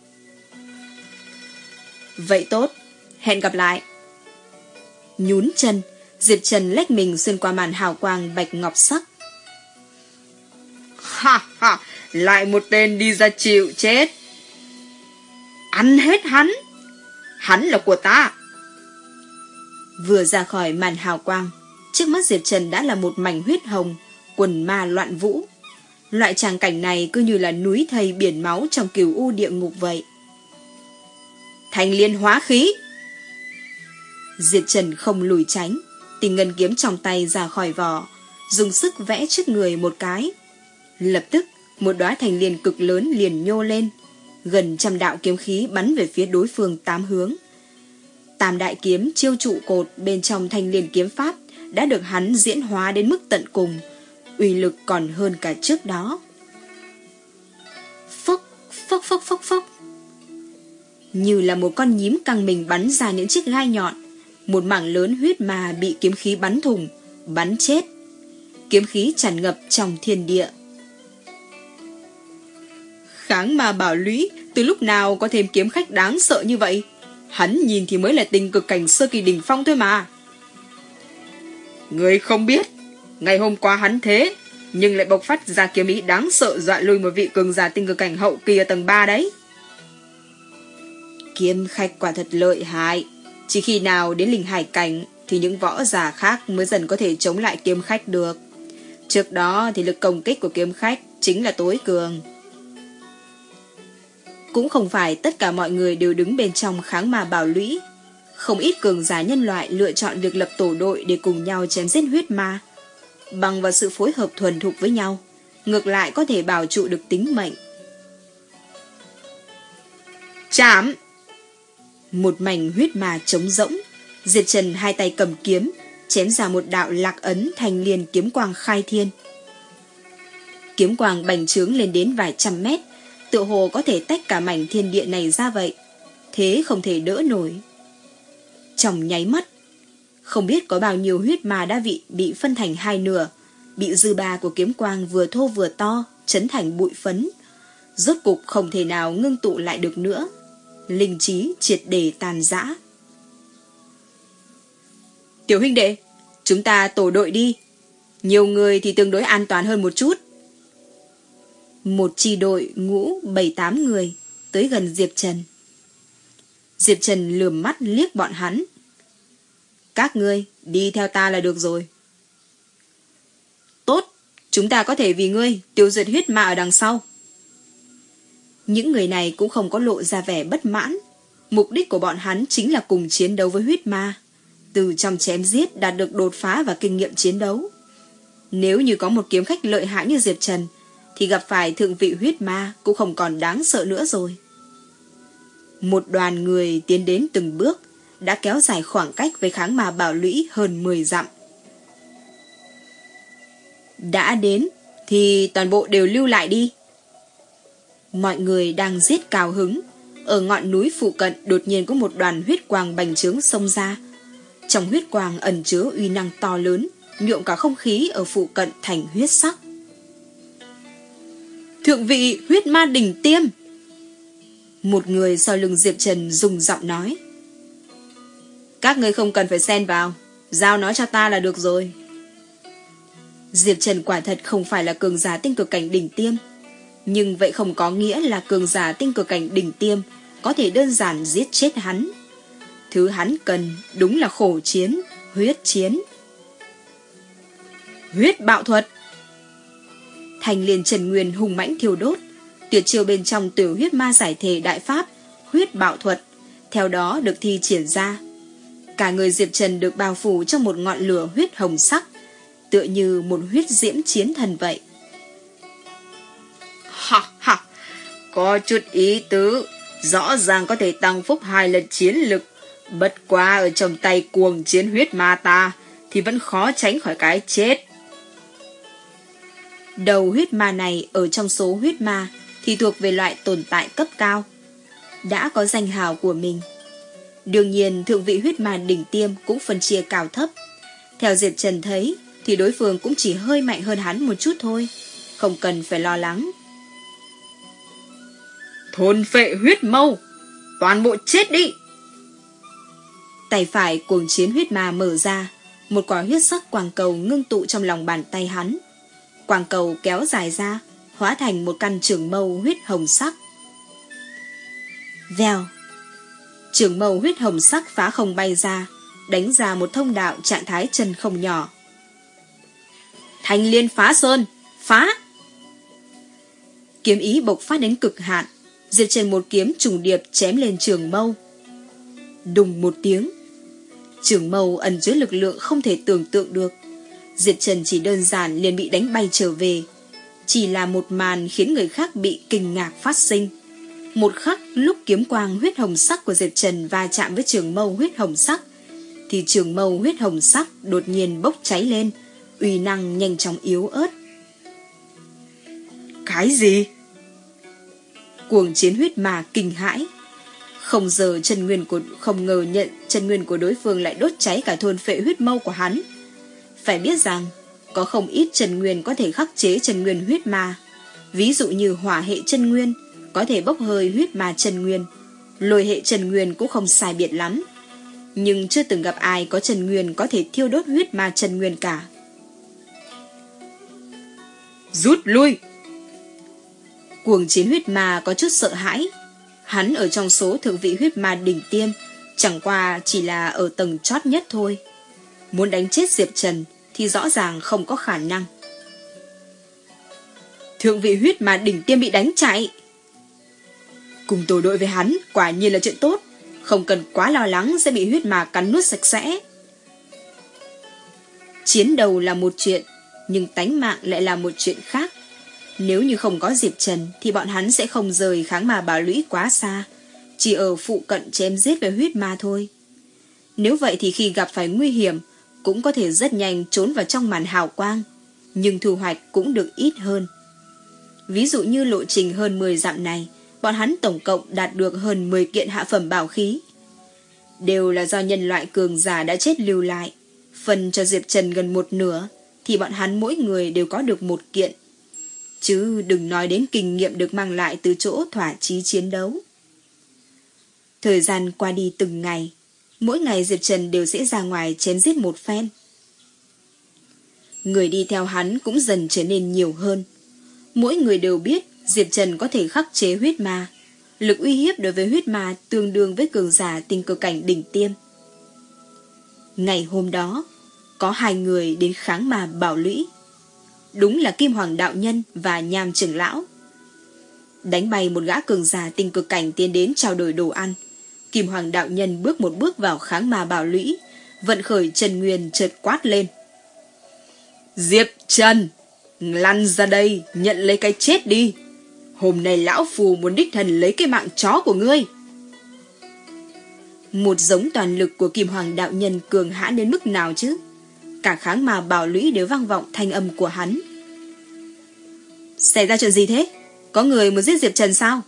Vậy tốt, hẹn gặp lại. Nhún chân, Diệp Trần lách mình xuyên qua màn hào quang bạch ngọc sắc. Ha ha, lại một tên đi ra chịu chết. Ăn hết hắn, hắn là của ta. Vừa ra khỏi màn hào quang, trước mắt Diệp Trần đã là một mảnh huyết hồng, quần ma loạn vũ. Loại tràng cảnh này cứ như là núi thây biển máu trong cửu u địa ngục vậy. Thanh liên hóa khí. Diệp Trần không lùi tránh, Tình ngân kiếm trong tay ra khỏi vỏ, dùng sức vẽ trước người một cái. Lập tức, một đóa thành liên cực lớn liền nhô lên, gần trăm đạo kiếm khí bắn về phía đối phương tám hướng. Tam đại kiếm chiêu trụ cột bên trong thanh liên kiếm pháp đã được hắn diễn hóa đến mức tận cùng, uy lực còn hơn cả trước đó. Phốc, phốc phốc phốc phốc. Như là một con nhím căng mình bắn ra những chiếc gai nhọn, một mảng lớn huyết ma bị kiếm khí bắn thủng, bắn chết. Kiếm khí tràn ngập trong thiên địa. Kháng ma bảo lũy từ lúc nào có thêm kiếm khách đáng sợ như vậy? Hắn nhìn thì mới là tình cực cảnh sơ kỳ đỉnh phong thôi mà. Người không biết, ngày hôm qua hắn thế, nhưng lại bộc phát ra kiếm ý đáng sợ dọa lui một vị cường giả tinh cực cảnh hậu kỳ ở tầng ba đấy. Kiếm khách quả thật lợi hại, chỉ khi nào đến linh hải cảnh thì những võ giả khác mới dần có thể chống lại kiếm khách được. Trước đó thì lực công kích của kiếm khách chính là tối cường. Cũng không phải tất cả mọi người đều đứng bên trong kháng ma bảo lũy. Không ít cường giả nhân loại lựa chọn việc lập tổ đội để cùng nhau chém giết huyết ma. Bằng vào sự phối hợp thuần thục với nhau, ngược lại có thể bảo trụ được tính mệnh. Chạm! Một mảnh huyết ma trống rỗng, Diệt Trần hai tay cầm kiếm, chém ra một đạo lạc ấn thành liền kiếm quang khai thiên. Kiếm quang bành trướng lên đến vài trăm mét, tựa hồ có thể tách cả mảnh thiên địa này ra vậy, thế không thể đỡ nổi. Trong nháy mắt, không biết có bao nhiêu huyết ma đã bị, bị phân thành hai nửa, bị dư ba của kiếm quang vừa thô vừa to, chấn thành bụi phấn. rốt cục không thể nào ngưng tụ lại được nữa. Linh trí triệt để tàn rã. Tiểu huynh đệ, chúng ta tổ đội đi. Nhiều người thì tương đối an toàn hơn một chút. Một chi đội ngũ bảy tám người tới gần Diệp Trần. Diệp Trần lườm mắt liếc bọn hắn. Các ngươi đi theo ta là được rồi. Tốt, chúng ta có thể vì ngươi tiêu diệt huyết ma ở đằng sau. Những người này cũng không có lộ ra vẻ bất mãn. Mục đích của bọn hắn chính là cùng chiến đấu với huyết ma, từ trong chém giết đạt được đột phá và kinh nghiệm chiến đấu. Nếu như có một kiếm khách lợi hại như Diệp Trần thì gặp phải thượng vị huyết ma cũng không còn đáng sợ nữa rồi. Một đoàn người tiến đến từng bước, đã kéo dài khoảng cách với kháng ma bảo lũy hơn mười dặm. Đã đến thì toàn bộ đều lưu lại đi. Mọi người đang giết cao hứng. Ở ngọn núi phụ cận đột nhiên có một đoàn huyết quang bành trướng xông ra. Trong huyết quang ẩn chứa uy năng to lớn, nhuộm cả không khí ở phụ cận thành huyết sắc. Thượng vị huyết ma đỉnh tiêm. Một người sau lưng Diệp Trần dùng giọng nói. Các ngươi không cần phải xen vào, giao nó cho ta là được rồi. Diệp Trần quả thật không phải là cường giả tinh cực cảnh đỉnh tiêm, nhưng vậy không có nghĩa là cường giả tinh cực cảnh đỉnh tiêm có thể đơn giản giết chết hắn. Thứ hắn cần đúng là khổ chiến, huyết chiến. Huyết bạo thuật. Thành liền Trần Nguyên hùng mãnh thiêu đốt, tuyệt chiêu bên trong tiểu huyết ma giải thể đại pháp huyết bạo thuật theo đó được thi triển ra. Cả người Diệp Trần được bao phủ trong một ngọn lửa huyết hồng sắc, tựa như một huyết diễm chiến thần vậy. Ha ha, có chút ý tứ, rõ ràng có thể tăng phúc hai lần chiến lực, bất quá ở trong tay cuồng chiến huyết ma ta thì vẫn khó tránh khỏi cái chết. Đầu huyết ma này ở trong số huyết ma thì thuộc về loại tồn tại cấp cao, đã có danh hào của mình. Đương nhiên thượng vị huyết ma đỉnh tiêm cũng phân chia cao thấp. Theo Diệp Trần thấy thì đối phương cũng chỉ hơi mạnh hơn hắn một chút thôi, không cần phải lo lắng. Thôn phệ huyết mâu, toàn bộ chết đi. Tay phải cuồng chiến huyết ma mở ra, một quả huyết sắc quang cầu ngưng tụ trong lòng bàn tay hắn. Quang cầu kéo dài ra, hóa thành một căn trường mâu huyết hồng sắc. Vèo, trường mâu huyết hồng sắc phá không bay ra, đánh ra một thông đạo trạng thái chân không nhỏ. Thanh liên phá sơn, phá! Kiếm ý bộc phát đến cực hạn, Diệp Trần một kiếm trùng điệp chém lên trường mâu. Đùng một tiếng, trường mâu ẩn chứa lực lượng không thể tưởng tượng được. Diệp Trần chỉ đơn giản liền bị đánh bay trở về. Chỉ là một màn khiến người khác bị kinh ngạc phát sinh. Một khắc lúc kiếm quang huyết hồng sắc của Diệp Trần va chạm với trường mâu huyết hồng sắc, thì trường mâu huyết hồng sắc đột nhiên bốc cháy lên, uy năng nhanh chóng yếu ớt. Cái gì? Cuồng chiến huyết ma kinh hãi. Không giờ chân nguyên của không ngờ nhận chân nguyên của đối phương lại đốt cháy cả thôn phệ huyết mâu của hắn. Phải biết rằng có không ít chân nguyên có thể khắc chế chân nguyên huyết ma. Ví dụ như hỏa hệ chân nguyên có thể bốc hơi huyết ma chân nguyên, lôi hệ chân nguyên cũng không sai biệt lắm. Nhưng chưa từng gặp ai có chân nguyên có thể thiêu đốt huyết ma chân nguyên cả. Rút lui! Cuồng chiến huyết ma có chút sợ hãi. Hắn ở trong số thượng vị huyết ma đỉnh tiêm, chẳng qua chỉ là ở tầng chót nhất thôi. Muốn đánh chết Diệp Trần thì rõ ràng không có khả năng. Thượng vị huyết ma đỉnh tiêm bị đánh chạy. Cùng tổ đội với hắn quả nhiên là chuyện tốt, không cần quá lo lắng sẽ bị huyết ma cắn nuốt sạch sẽ. Chiến đấu là một chuyện, nhưng tánh mạng lại là một chuyện khác. Nếu như không có Diệp Trần thì bọn hắn sẽ không rời kháng ma bảo lũy quá xa, chỉ ở phụ cận chém giết với huyết ma thôi. Nếu vậy thì khi gặp phải nguy hiểm cũng có thể rất nhanh trốn vào trong màn hào quang, nhưng thu hoạch cũng được ít hơn. Ví dụ như lộ trình hơn mười dặm này, bọn hắn tổng cộng đạt được hơn mười kiện hạ phẩm bảo khí. Đều là do nhân loại cường giả đã chết lưu lại. Phần cho Diệp Trần gần một nửa, thì bọn hắn mỗi người đều có được một kiện. chứ đừng nói đến kinh nghiệm được mang lại từ chỗ thỏa chí chiến đấu. Thời gian qua đi từng ngày, mỗi ngày Diệp Trần đều sẽ ra ngoài chém giết một phen. Người đi theo hắn cũng dần trở nên nhiều hơn. Mỗi người đều biết Diệp Trần có thể khắc chế huyết ma, lực uy hiếp đối với huyết ma tương đương với cường giả tinh cơ cảnh đỉnh tiêm. Ngày hôm đó, có hai người đến kháng ma Bảo Lũy. Đúng là Kim Hoàng đạo nhân và Nham trưởng lão. Đánh bay một gã cường giả tinh cực cảnh tiến đến trao đổi đồ ăn, Kim Hoàng đạo nhân bước một bước vào kháng ma Bảo Lũy, vận khởi Trần Nguyên chợt quát lên: Diệp Trần, lăn ra đây, nhận lấy cái chết đi. Hôm nay lão phù muốn đích thân lấy cái mạng chó của ngươi. Một giống toàn lực của Kim Hoàng đạo nhân cường hãn đến mức nào chứ? Cả kháng ma Bảo Lũy đều vang vọng thanh âm của hắn. Xảy ra chuyện gì thế? Có người muốn giết Diệp Trần sao?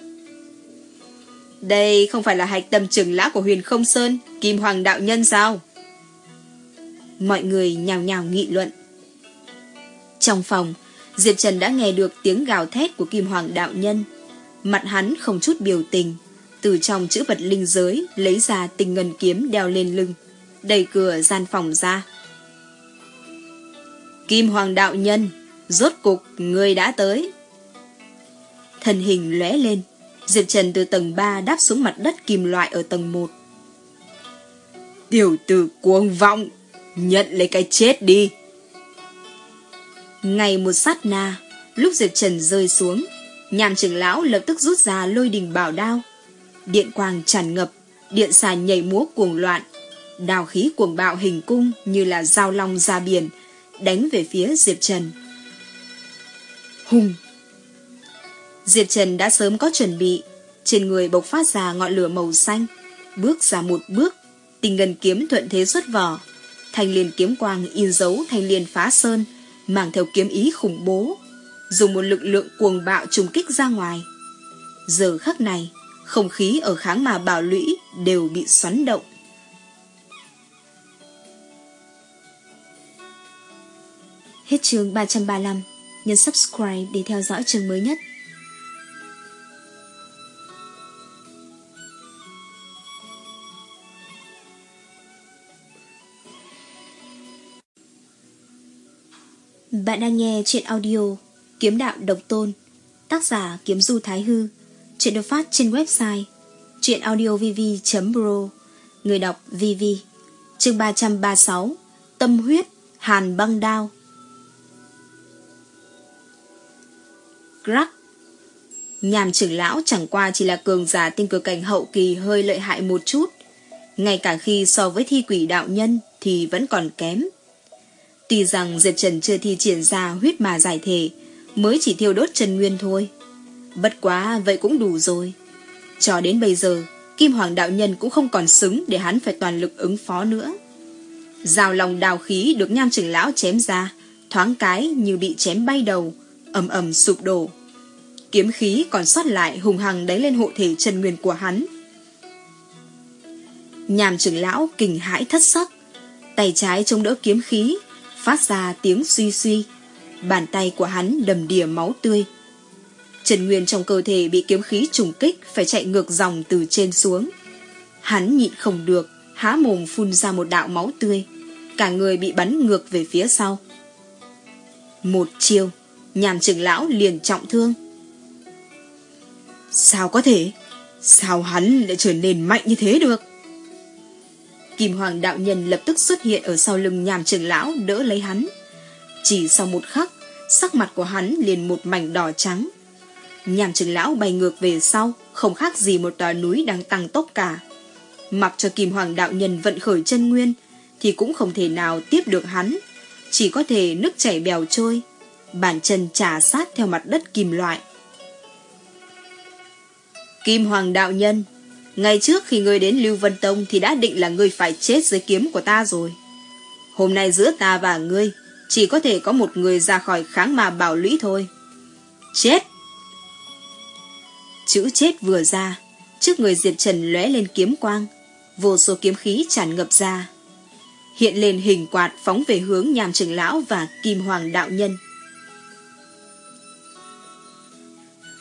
Đây không phải là hạch tâm trưởng lão của Huyền Không Sơn, Kim Hoàng đạo nhân sao? Mọi người nhào nhào nghị luận. Trong phòng, Diệp Trần đã nghe được tiếng gào thét của Kim Hoàng đạo nhân. Mặt hắn không chút biểu tình, từ trong chữ vật linh giới lấy ra tinh ngân kiếm đeo lên lưng, đẩy cửa gian phòng ra. Kim Hoàng đạo nhân, rốt cục ngươi đã tới. Thân hình lóe lên, Diệp Trần từ tầng ba đáp xuống mặt đất kim loại ở tầng một. Tiểu tử cuồng vọng, nhận lấy cái chết đi. Ngay một sát na, lúc Diệp Trần rơi xuống, Nham trưởng lão lập tức rút ra lôi đình bảo đao. Điện quang tràn ngập, điện xà nhảy múa cuồng loạn, đao khí cuồng bạo hình cung như là dao long ra biển, đánh về phía Diệp Trần. Hùng! Diệp Trần đã sớm có chuẩn bị, trên người bộc phát ra ngọn lửa màu xanh, bước ra một bước, tinh ngân kiếm thuận thế xuất vỏ, thanh liên kiếm quang in dấu thanh liên phá sơn, mang theo kiếm ý khủng bố, dùng một lực lượng cuồng bạo trùng kích ra ngoài. Giờ khắc này, không khí ở kháng ma Bảo Lũy đều bị xoắn động. Hết chương ba trăm ba mươi lăm, nhấn subscribe để theo dõi chương mới nhất. Bạn đang nghe truyện audio Kiếm Đạo Độc Tôn, tác giả Kiếm Du Thái Hư. Truyện được phát trên website truyệnaudiovv chấm pro, người đọc vê vê. Chương ba trăm ba mươi sáu, Tâm huyết Hàn băng đao. Crack. Nham trưởng lão chẳng qua chỉ là cường giả tinh cực cảnh hậu kỳ hơi lợi hại một chút, ngay cả khi so với thi quỷ đạo nhân thì vẫn còn kém. Tuy rằng Diệp Trần chưa thi triển ra huyết mà giải thể, mới chỉ thiêu đốt chân nguyên thôi. Bất quá vậy cũng đủ rồi. Cho đến bây giờ, Kim Hoàng đạo nhân cũng không còn xứng để hắn phải toàn lực ứng phó nữa. Dao lòng đào khí được Nham trưởng lão chém ra, thoáng cái như bị chém bay đầu, ầm ầm sụp đổ. Kiếm khí còn sót lại hùng hằng đánh lên hộ thể chân nguyên của hắn. Nham trưởng lão kinh hãi thất sắc, tay trái chống đỡ kiếm khí, phát ra tiếng suy suy. Bàn tay của hắn đầm đìa máu tươi. Chân nguyên trong cơ thể bị kiếm khí trùng kích, phải chạy ngược dòng từ trên xuống. Hắn nhịn không được, há mồm phun ra một đạo máu tươi, cả người bị bắn ngược về phía sau. Một chiêu, Nham trưởng lão liền trọng thương. Sao có thể? Sao hắn lại trở nên mạnh như thế được? Kim Hoàng đạo nhân lập tức xuất hiện ở sau lưng Nham trưởng lão đỡ lấy hắn. Chỉ sau một khắc, sắc mặt của hắn liền một mảnh đỏ trắng. Nham trưởng lão bay ngược về sau, không khác gì một tòa núi đang tăng tốc cả. Mặc cho Kim Hoàng đạo nhân vận khởi chân nguyên thì cũng không thể nào tiếp được hắn, chỉ có thể nước chảy bèo trôi, bàn chân chà sát theo mặt đất kim loại. Kim Hoàng đạo nhân, ngày trước khi ngươi đến Lưu Vân Tông thì đã định là ngươi phải chết dưới kiếm của ta rồi. Hôm nay giữa ta và ngươi chỉ có thể có một người ra khỏi kháng ma Bảo Lũy thôi. Chết! Chữ chết vừa ra, trước người Diệp Trần lóe lên kiếm quang, vô số kiếm khí tràn ngập ra, hiện lên hình quạt phóng về hướng Nham trưởng lão và Kim Hoàng đạo nhân.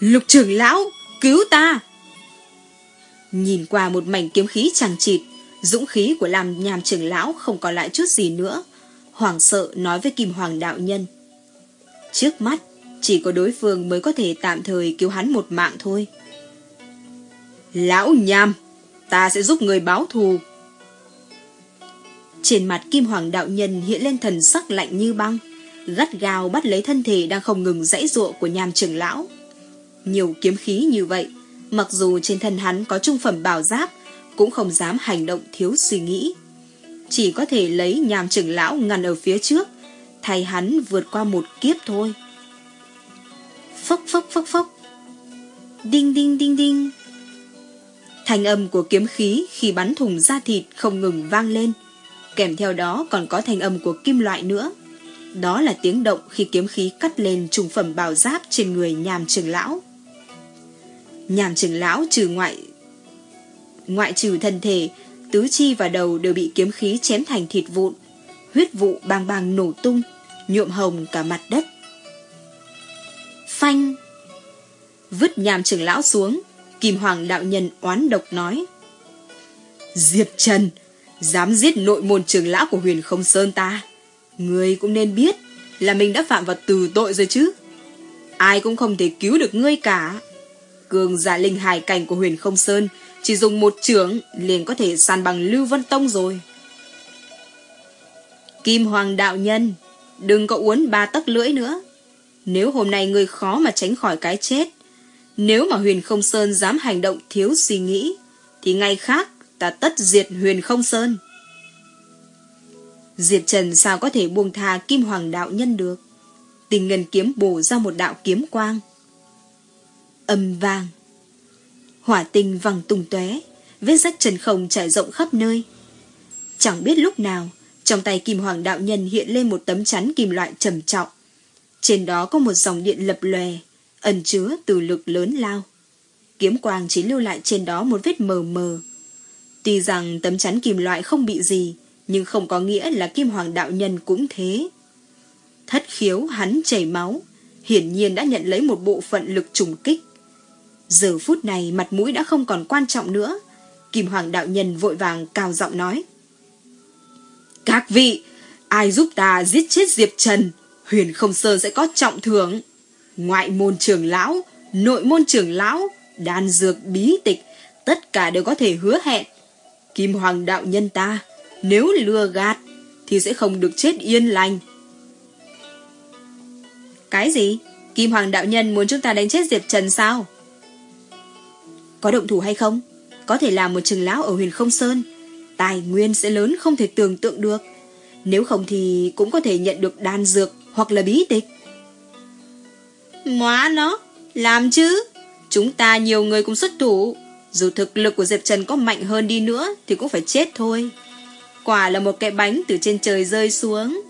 Lục trưởng lão, cứu ta! Nhìn qua một mảnh kiếm khí chằng chịt, dũng khí của Lam Nham trưởng lão không còn lại chút gì nữa. Hoảng sợ nói với Kim Hoàng đạo nhân. Trước mắt, chỉ có đối phương mới có thể tạm thời cứu hắn một mạng thôi. Lão Nham, ta sẽ giúp người báo thù. Trên mặt Kim Hoàng đạo nhân hiện lên thần sắc lạnh như băng, gắt gao bắt lấy thân thể đang không ngừng giãy giụa của Nham trưởng lão. Nhiều kiếm khí như vậy, mặc dù trên thân hắn có trung phẩm bảo giáp, cũng không dám hành động thiếu suy nghĩ. Chỉ có thể lấy Nham trưởng lão ngăn ở phía trước, thay hắn vượt qua một kiếp thôi. Phốc phốc phốc phốc. Đinh đinh đinh đinh. Thanh âm của kiếm khí khi bắn thủng da thịt không ngừng vang lên. Kèm theo đó còn có thanh âm của kim loại nữa. Đó là tiếng động khi kiếm khí cắt lên trung phẩm bảo giáp trên người Nham trưởng lão. Nham trưởng lão trừ ngoại Ngoại trừ thân thể, tứ chi và đầu đều bị kiếm khí chém thành thịt vụn. Huyết vụ bang bang nổ tung, nhuộm hồng cả mặt đất. Phanh! Vứt Nham trưởng lão xuống, Kim Hoàng đạo nhân oán độc nói. Diệp Trần, dám giết nội môn trưởng lão của Huyền Không Sơn ta. Ngươi cũng nên biết là mình đã phạm vào tử tội rồi chứ. Ai cũng không thể cứu được ngươi cả. Cường giả linh hải cảnh của Huyền Không Sơn chỉ dùng một chưởng liền có thể san bằng Lưu Vân Tông rồi. Kim Hoàng đạo nhân, đừng có uốn ba tấc lưỡi nữa. Nếu hôm nay ngươi khó mà tránh khỏi cái chết, nếu mà Huyền Không Sơn dám hành động thiếu suy nghĩ, thì ngày khác ta tất diệt Huyền Không Sơn. Diệp Trần sao có thể buông tha Kim Hoàng đạo nhân được. Tình ngân kiếm bổ ra một đạo kiếm quang. Âm vang, hỏa tinh văng tung tóe, vết rách trần không trải rộng khắp nơi. Chẳng biết lúc nào, trong tay Kim Hoàng đạo nhân hiện lên một tấm chắn kim loại trầm trọng. Trên đó có một dòng điện lập lòe, ẩn chứa từ lực lớn lao. Kiếm quang chỉ lưu lại trên đó một vết mờ mờ. Tuy rằng tấm chắn kim loại không bị gì, nhưng không có nghĩa là Kim Hoàng đạo nhân cũng thế. Thất khiếu hắn chảy máu, hiển nhiên đã nhận lấy một bộ phận lực trùng kích. Giờ phút này mặt mũi đã không còn quan trọng nữa. Kim Hoàng đạo nhân vội vàng cao giọng nói. Các vị, ai giúp ta giết chết Diệp Trần, Huyền Không Sơn sẽ có trọng thưởng. Ngoại môn trưởng lão, nội môn trưởng lão, đan dược bí tịch, tất cả đều có thể hứa hẹn. Kim Hoàng đạo nhân ta, nếu lừa gạt thì sẽ không được chết yên lành. Cái gì? Kim Hoàng đạo nhân muốn chúng ta đánh chết Diệp Trần sao? Có động thủ hay không? Có thể là một trưởng lão ở Huyền Không Sơn, tài nguyên sẽ lớn không thể tưởng tượng được. Nếu không thì cũng có thể nhận được đan dược hoặc là bí tịch. Móa nó, làm chứ. Chúng ta nhiều người cùng xuất thủ, dù thực lực của Diệp Trần có mạnh hơn đi nữa thì cũng phải chết thôi. Quả là một cái bánh từ trên trời rơi xuống.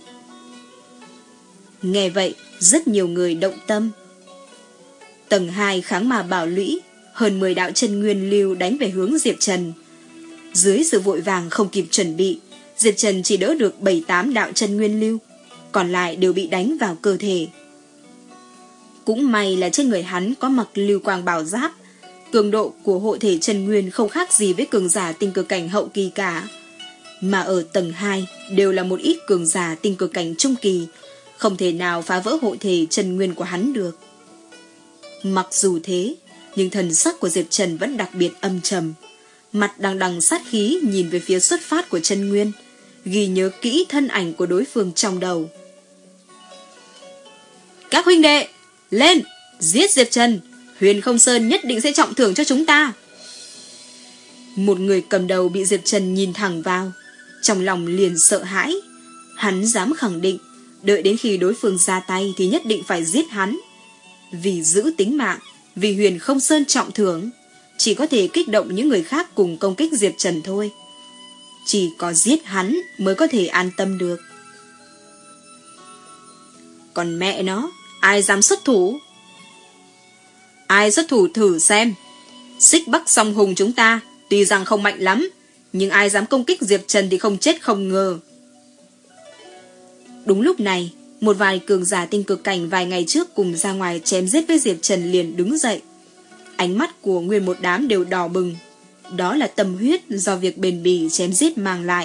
Nghe vậy, rất nhiều người động tâm. Tầng hai kháng mà bảo lũy, hơn mười đạo chân nguyên lưu đánh về hướng Diệp Trần. Dưới sự vội vàng không kịp chuẩn bị, Diệp Trần chỉ đỡ được bảy tám đạo chân nguyên lưu, còn lại đều bị đánh vào cơ thể. Cũng may là trên người hắn có mặc lưu quang bảo giáp, cường độ của hộ thể chân nguyên không khác gì với cường giả tinh cực cảnh hậu kỳ cả. Mà ở tầng hai đều là một ít cường giả tinh cực cảnh trung kỳ, không thể nào phá vỡ hộ thể chân nguyên của hắn được. Mặc dù thế, nhưng thần sắc của Diệp Trần vẫn đặc biệt âm trầm, mặt đằng đằng sát khí nhìn về phía xuất phát của chân nguyên, ghi nhớ kỹ thân ảnh của đối phương trong đầu. Các huynh đệ, lên, giết Diệp Trần, Huyền Không Sơn nhất định sẽ trọng thưởng cho chúng ta. Một người cầm đầu bị Diệp Trần nhìn thẳng vào, trong lòng liền sợ hãi. Hắn dám khẳng định, đợi đến khi đối phương ra tay thì nhất định phải giết hắn. Vì giữ tính mạng, vì Huyền Không Sơn trọng thưởng, chỉ có thể kích động những người khác cùng công kích Diệp Trần thôi. Chỉ có giết hắn mới có thể an tâm được. Còn mẹ nó, ai dám xuất thủ? Ai xuất thủ thử xem. Xích Bắc Song Hùng chúng ta tuy rằng không mạnh lắm, nhưng ai dám công kích Diệp Trần thì không chết không ngờ. Đúng lúc này, Một vài cường giả tinh cực cảnh vài ngày trước cùng ra ngoài chém giết với Diệp Trần liền đứng dậy. Ánh mắt của nguyên một đám đều đỏ bừng. Đó là tâm huyết do việc bền bỉ chém giết mang lại.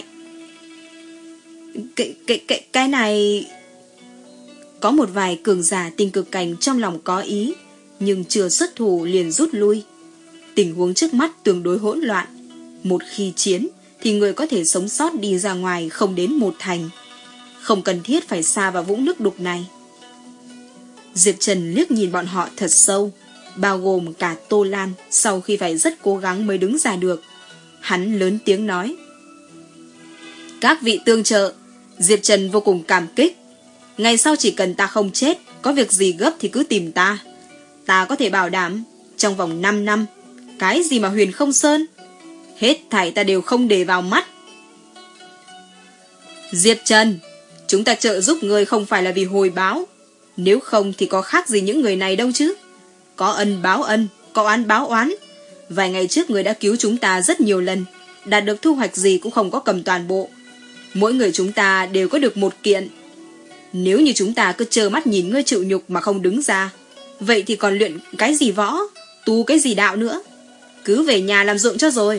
Cái, cái, cái, cái này... Có một vài cường giả tinh cực cảnh trong lòng có ý, nhưng chưa xuất thủ liền rút lui. Tình huống trước mắt tương đối hỗn loạn. Một khi chiến thì người có thể sống sót đi ra ngoài không đến một thành. Không cần thiết phải xa vào vũng nước đục này. Diệp Trần liếc nhìn bọn họ thật sâu, bao gồm cả Tô Lan, sau khi phải rất cố gắng mới đứng ra được. Hắn lớn tiếng nói: Các vị tương trợ, Diệp Trần vô cùng cảm kích. Ngày sau chỉ cần ta không chết, có việc gì gấp thì cứ tìm ta. Ta có thể bảo đảm, trong vòng năm năm, cái gì mà Huyền Không Sơn, hết thảy ta đều không để vào mắt. Diệp Trần, chúng ta trợ giúp người không phải là vì hồi báo. Nếu không thì có khác gì những người này đâu chứ. Có ân báo ân, có oán báo oán. Vài ngày trước người đã cứu chúng ta rất nhiều lần, đạt được thu hoạch gì cũng không có cầm toàn bộ. Mỗi người chúng ta đều có được một kiện. Nếu như chúng ta cứ trơ mắt nhìn ngươi chịu nhục mà không đứng ra, vậy thì còn luyện cái gì võ, tu cái gì đạo nữa. Cứ về nhà làm ruộng cho rồi.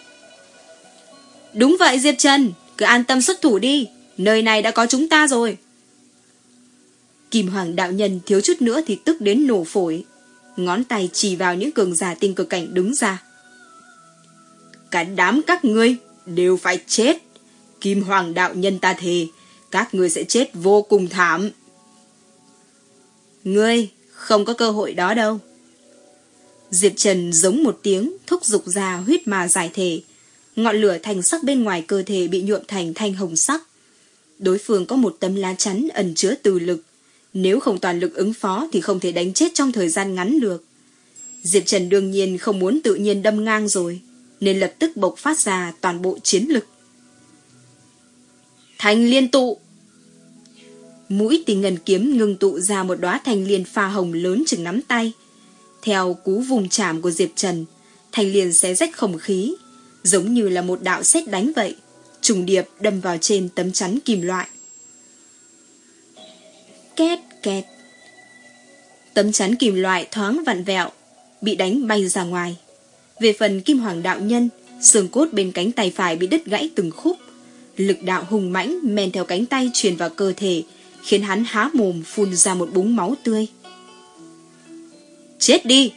Đúng vậy Diệp Trần, cứ an tâm xuất thủ đi, nơi này đã có chúng ta rồi. Kim Hoàng đạo nhân thiếu chút nữa thì tức đến nổ phổi, ngón tay chỉ vào những cường giả tinh cực cảnh đứng ra. Cả đám các ngươi đều phải chết. Kim Hoàng đạo nhân ta thề, các ngươi sẽ chết vô cùng thảm. Ngươi không có cơ hội đó đâu. Diệp Trần giống một tiếng thúc giục ra huyết ma giải thể. Ngọn lửa thành sắc bên ngoài cơ thể bị nhuộm thành thanh hồng sắc. Đối phương có một tấm lá chắn ẩn chứa từ lực. Nếu không toàn lực ứng phó thì không thể đánh chết trong thời gian ngắn được. Diệp Trần đương nhiên không muốn tự nhiên đâm ngang rồi, nên lập tức bộc phát ra toàn bộ chiến lực. Thanh liên tụ. Mũi Tình Ngân kiếm ngưng tụ ra một đóa thanh liên pha hồng lớn chừng nắm tay. Theo cú vùng chạm của Diệp Trần, thanh liên xé rách không khí, giống như là một đạo sét đánh vậy, trùng điệp đâm vào trên tấm chắn kim loại. Két két. Tấm chắn kim loại thoáng vặn vẹo, bị đánh bay ra ngoài. Về phần Kim Hoàng đạo nhân, xương cốt bên cánh tay phải bị đứt gãy từng khúc. Lực đạo hùng mãnh men theo cánh tay truyền vào cơ thể, khiến hắn há mồm phun ra một búng máu tươi. Chết đi!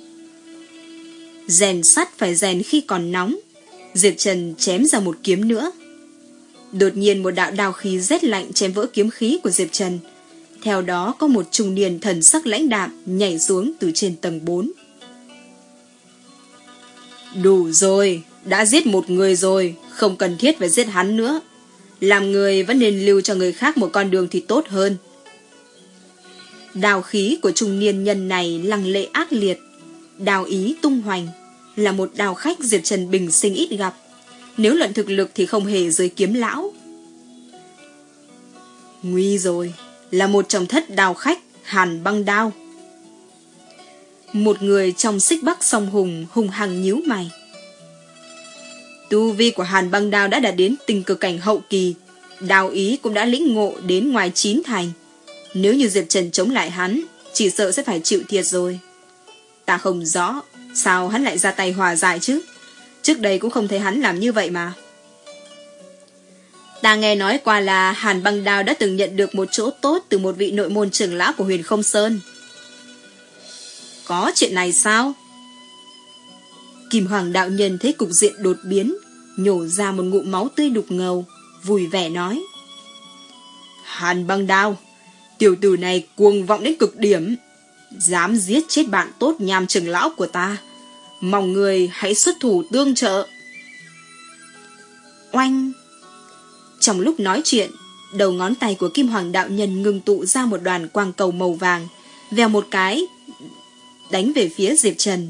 Rèn sắt phải rèn khi còn nóng. Diệp Trần chém ra một kiếm nữa. Đột nhiên một đạo đao khí rét lạnh chém vỡ kiếm khí của Diệp Trần. Theo đó có một trung niên thần sắc lãnh đạm nhảy xuống từ trên tầng bốn. Đủ rồi, đã giết một người rồi, không cần thiết phải giết hắn nữa. Làm người vẫn nên lưu cho người khác một con đường thì tốt hơn. Đao khí của trung niên nhân này lăng lệ ác liệt, đao ý tung hoành, là một đao khách Diệp Trần bình sinh ít gặp. Nếu luận thực lực thì không hề dưới kiếm lão. Nguy rồi, là một trong thất đao khách Hàn Băng Đao. Một người trong Xích Bắc Song Hùng hùng hằng nhíu mày. Tu vi của Hàn Băng Đao đã đạt đến tinh cực cảnh hậu kỳ, đao ý cũng đã lĩnh ngộ đến ngoài chín thành. Nếu như Diệp Trần chống lại hắn, chỉ sợ sẽ phải chịu thiệt rồi. Ta không rõ sao hắn lại ra tay hòa giải chứ. Trước đây cũng không thấy hắn làm như vậy mà. Ta nghe nói qua là Hàn Băng Đao đã từng nhận được một chỗ tốt từ một vị nội môn trưởng lão của Huyền Không Sơn. Có chuyện này sao? Kim Hoàng đạo nhân thấy cục diện đột biến, nhổ ra một ngụm máu tươi đục ngầu, vui vẻ nói. Hàn Băng Đao, tiểu tử này cuồng vọng đến cực điểm, dám giết chết bạn tốt nham trưởng lão của ta. Mong người hãy xuất thủ tương trợ. Oanh! Trong lúc nói chuyện, đầu ngón tay của Kim Hoàng đạo nhân ngưng tụ ra một đoàn quang cầu màu vàng, vèo một cái đánh về phía Diệp Trần.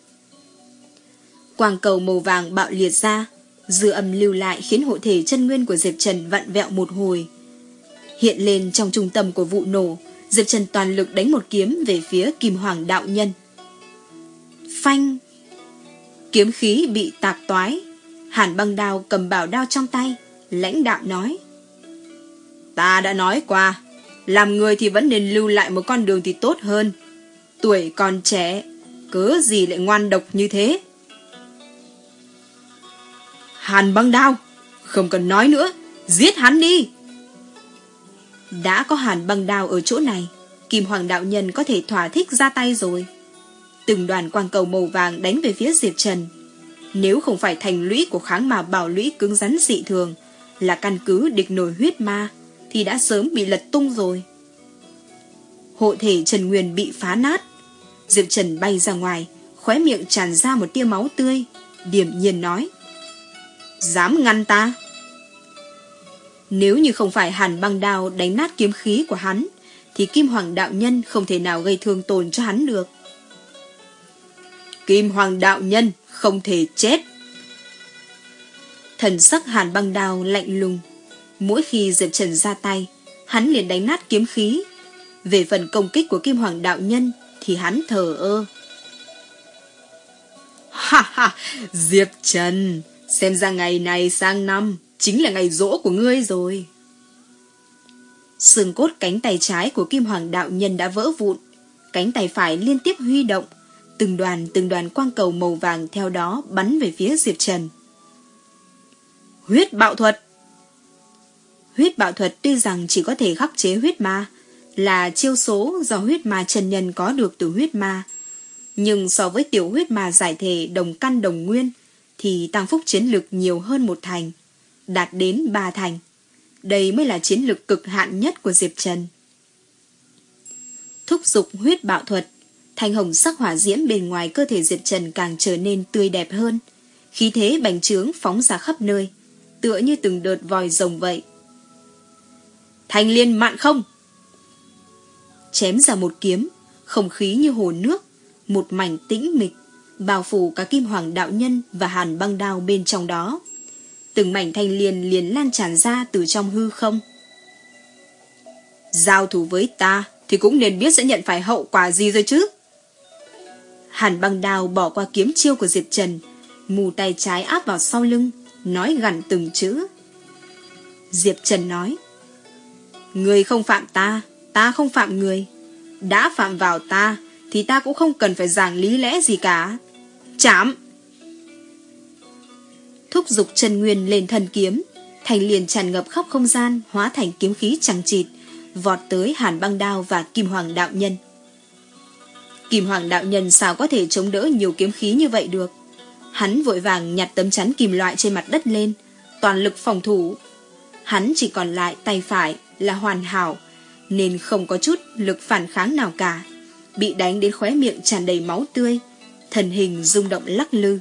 Quang cầu màu vàng bạo liệt ra, dư âm lưu lại khiến hộ thể chân nguyên của Diệp Trần vặn vẹo một hồi. Hiện lên trong trung tâm của vụ nổ, Diệp Trần toàn lực đánh một kiếm về phía Kim Hoàng đạo nhân. Phanh! Kiếm khí bị tạc toái. Hàn Băng Đao cầm bảo đao trong tay, lãnh đạo nói. Ta đã nói qua, Làm người thì vẫn nên lưu lại một con đường thì tốt hơn. Tuổi còn trẻ, cớ gì lại ngoan độc như thế? Hàn Băng Đao, không cần nói nữa, giết hắn đi. Đã có Hàn Băng Đao ở chỗ này, Kim Hoàng đạo nhân có thể thỏa thích ra tay rồi. Từng đoàn quang cầu màu vàng đánh về phía Diệp Trần. Nếu không phải thành lũy của kháng mà bảo lũy cứng rắn dị thường, là căn cứ địch nổi huyết ma, thì đã sớm bị lật tung rồi. Hộ thể Trần Nguyên bị phá nát. Diệp Trần bay ra ngoài, khóe miệng tràn ra một tia máu tươi, điềm nhiên nói: Dám ngăn ta? Nếu như không phải Hàn Băng Đao đánh nát kiếm khí của hắn, thì Kim Hoàng đạo nhân không thể nào gây thương tổn cho hắn được. Kim Hoàng đạo nhân không thể chết. Thần sắc Hàn Băng Đao lạnh lùng. Mỗi khi Diệp Trần ra tay, hắn liền đánh nát kiếm khí. Về phần công kích của Kim Hoàng đạo nhân thì hắn thờ ơ. Ha ha, Diệp Trần, xem ra ngày này sang năm chính là ngày giỗ của ngươi rồi. Xương cốt cánh tay trái của Kim Hoàng đạo nhân đã vỡ vụn, cánh tay phải liên tiếp huy động, từng đoàn từng đoàn quang cầu màu vàng theo đó bắn về phía Diệp Trần. Huyết bạo thuật. Huyết bạo thuật tuy rằng chỉ có thể khắc chế huyết ma, là chiêu số do huyết ma chân nhân có được từ huyết ma, nhưng so với tiểu huyết ma giải thể đồng căn đồng nguyên thì tăng phúc chiến lực nhiều hơn một thành, đạt đến ba thành. Đây mới là chiến lực cực hạn nhất của Diệp Trần. Thúc giục huyết bạo thuật, thanh hồng sắc hỏa diễm bên ngoài cơ thể Diệp Trần càng trở nên tươi đẹp hơn, khí thế bành trướng phóng ra khắp nơi, tựa như từng đợt vòi rồng vậy. Thanh liên mạn không. Chém ra một kiếm, không khí như hồ nước, một mảnh tĩnh mịch, bao phủ cả Kim Hoàng đạo nhân và Hàn Băng Đao bên trong đó. Từng mảnh thanh liên liền lan tràn ra từ trong hư không. Giao thủ với ta thì cũng nên biết sẽ nhận phải hậu quả gì rồi chứ. Hàn Băng Đao bỏ qua kiếm chiêu của Diệp Trần, mù tay trái áp vào sau lưng, nói gằn từng chữ. Diệp Trần nói: Người không phạm ta, ta không phạm người. Đã phạm vào ta thì ta cũng không cần phải giảng lý lẽ gì cả. Chạm. Thúc giục Trần Nguyên lên thần kiếm, thành liền tràn ngập khắp không gian, hóa thành kiếm khí chằng chịt, vọt tới Hàn Băng Đao và Kim Hoàng đạo nhân. Kim Hoàng đạo nhân sao có thể chống đỡ nhiều kiếm khí như vậy được? Hắn vội vàng nhặt tấm chắn kim loại trên mặt đất lên, toàn lực phòng thủ. Hắn chỉ còn lại tay phải là hoàn hảo, nên không có chút lực phản kháng nào cả, bị đánh đến khóe miệng tràn đầy máu tươi, thân hình rung động lắc lư.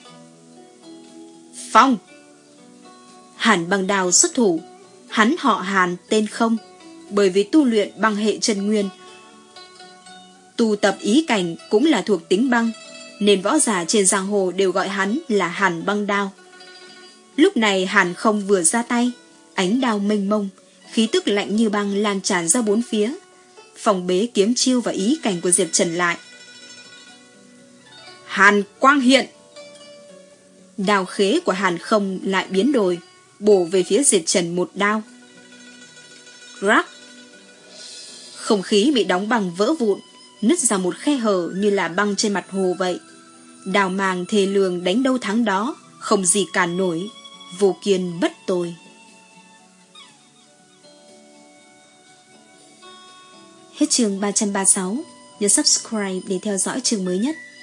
Phong. Hàn Băng Đao xuất thủ. Hắn họ Hàn tên không, bởi vì tu luyện băng hệ chân nguyên, tu tập ý cảnh cũng là thuộc tính băng, nên võ giả trên giang hồ đều gọi hắn là Hàn Băng Đao. Lúc này Hàn không vừa ra tay, ánh đao mênh mông, khí tức lạnh như băng lan tràn ra bốn phía, phòng bế kiếm chiêu và ý cảnh của Diệp Trần lại. Hàn Quang hiện. Đao khế của Hàn không lại biến đổi, bổ về phía Diệp Trần một đao. Rắc. Không khí bị đóng băng vỡ vụn, nứt ra một khe hở như là băng trên mặt hồ vậy. Đào màng thề lường đánh đâu thắng đó, không gì cản nổi, vô kiên bất tồi. Hết chương ba trăm ba mươi sáu. Nhớ subscribe để theo dõi chương mới nhất.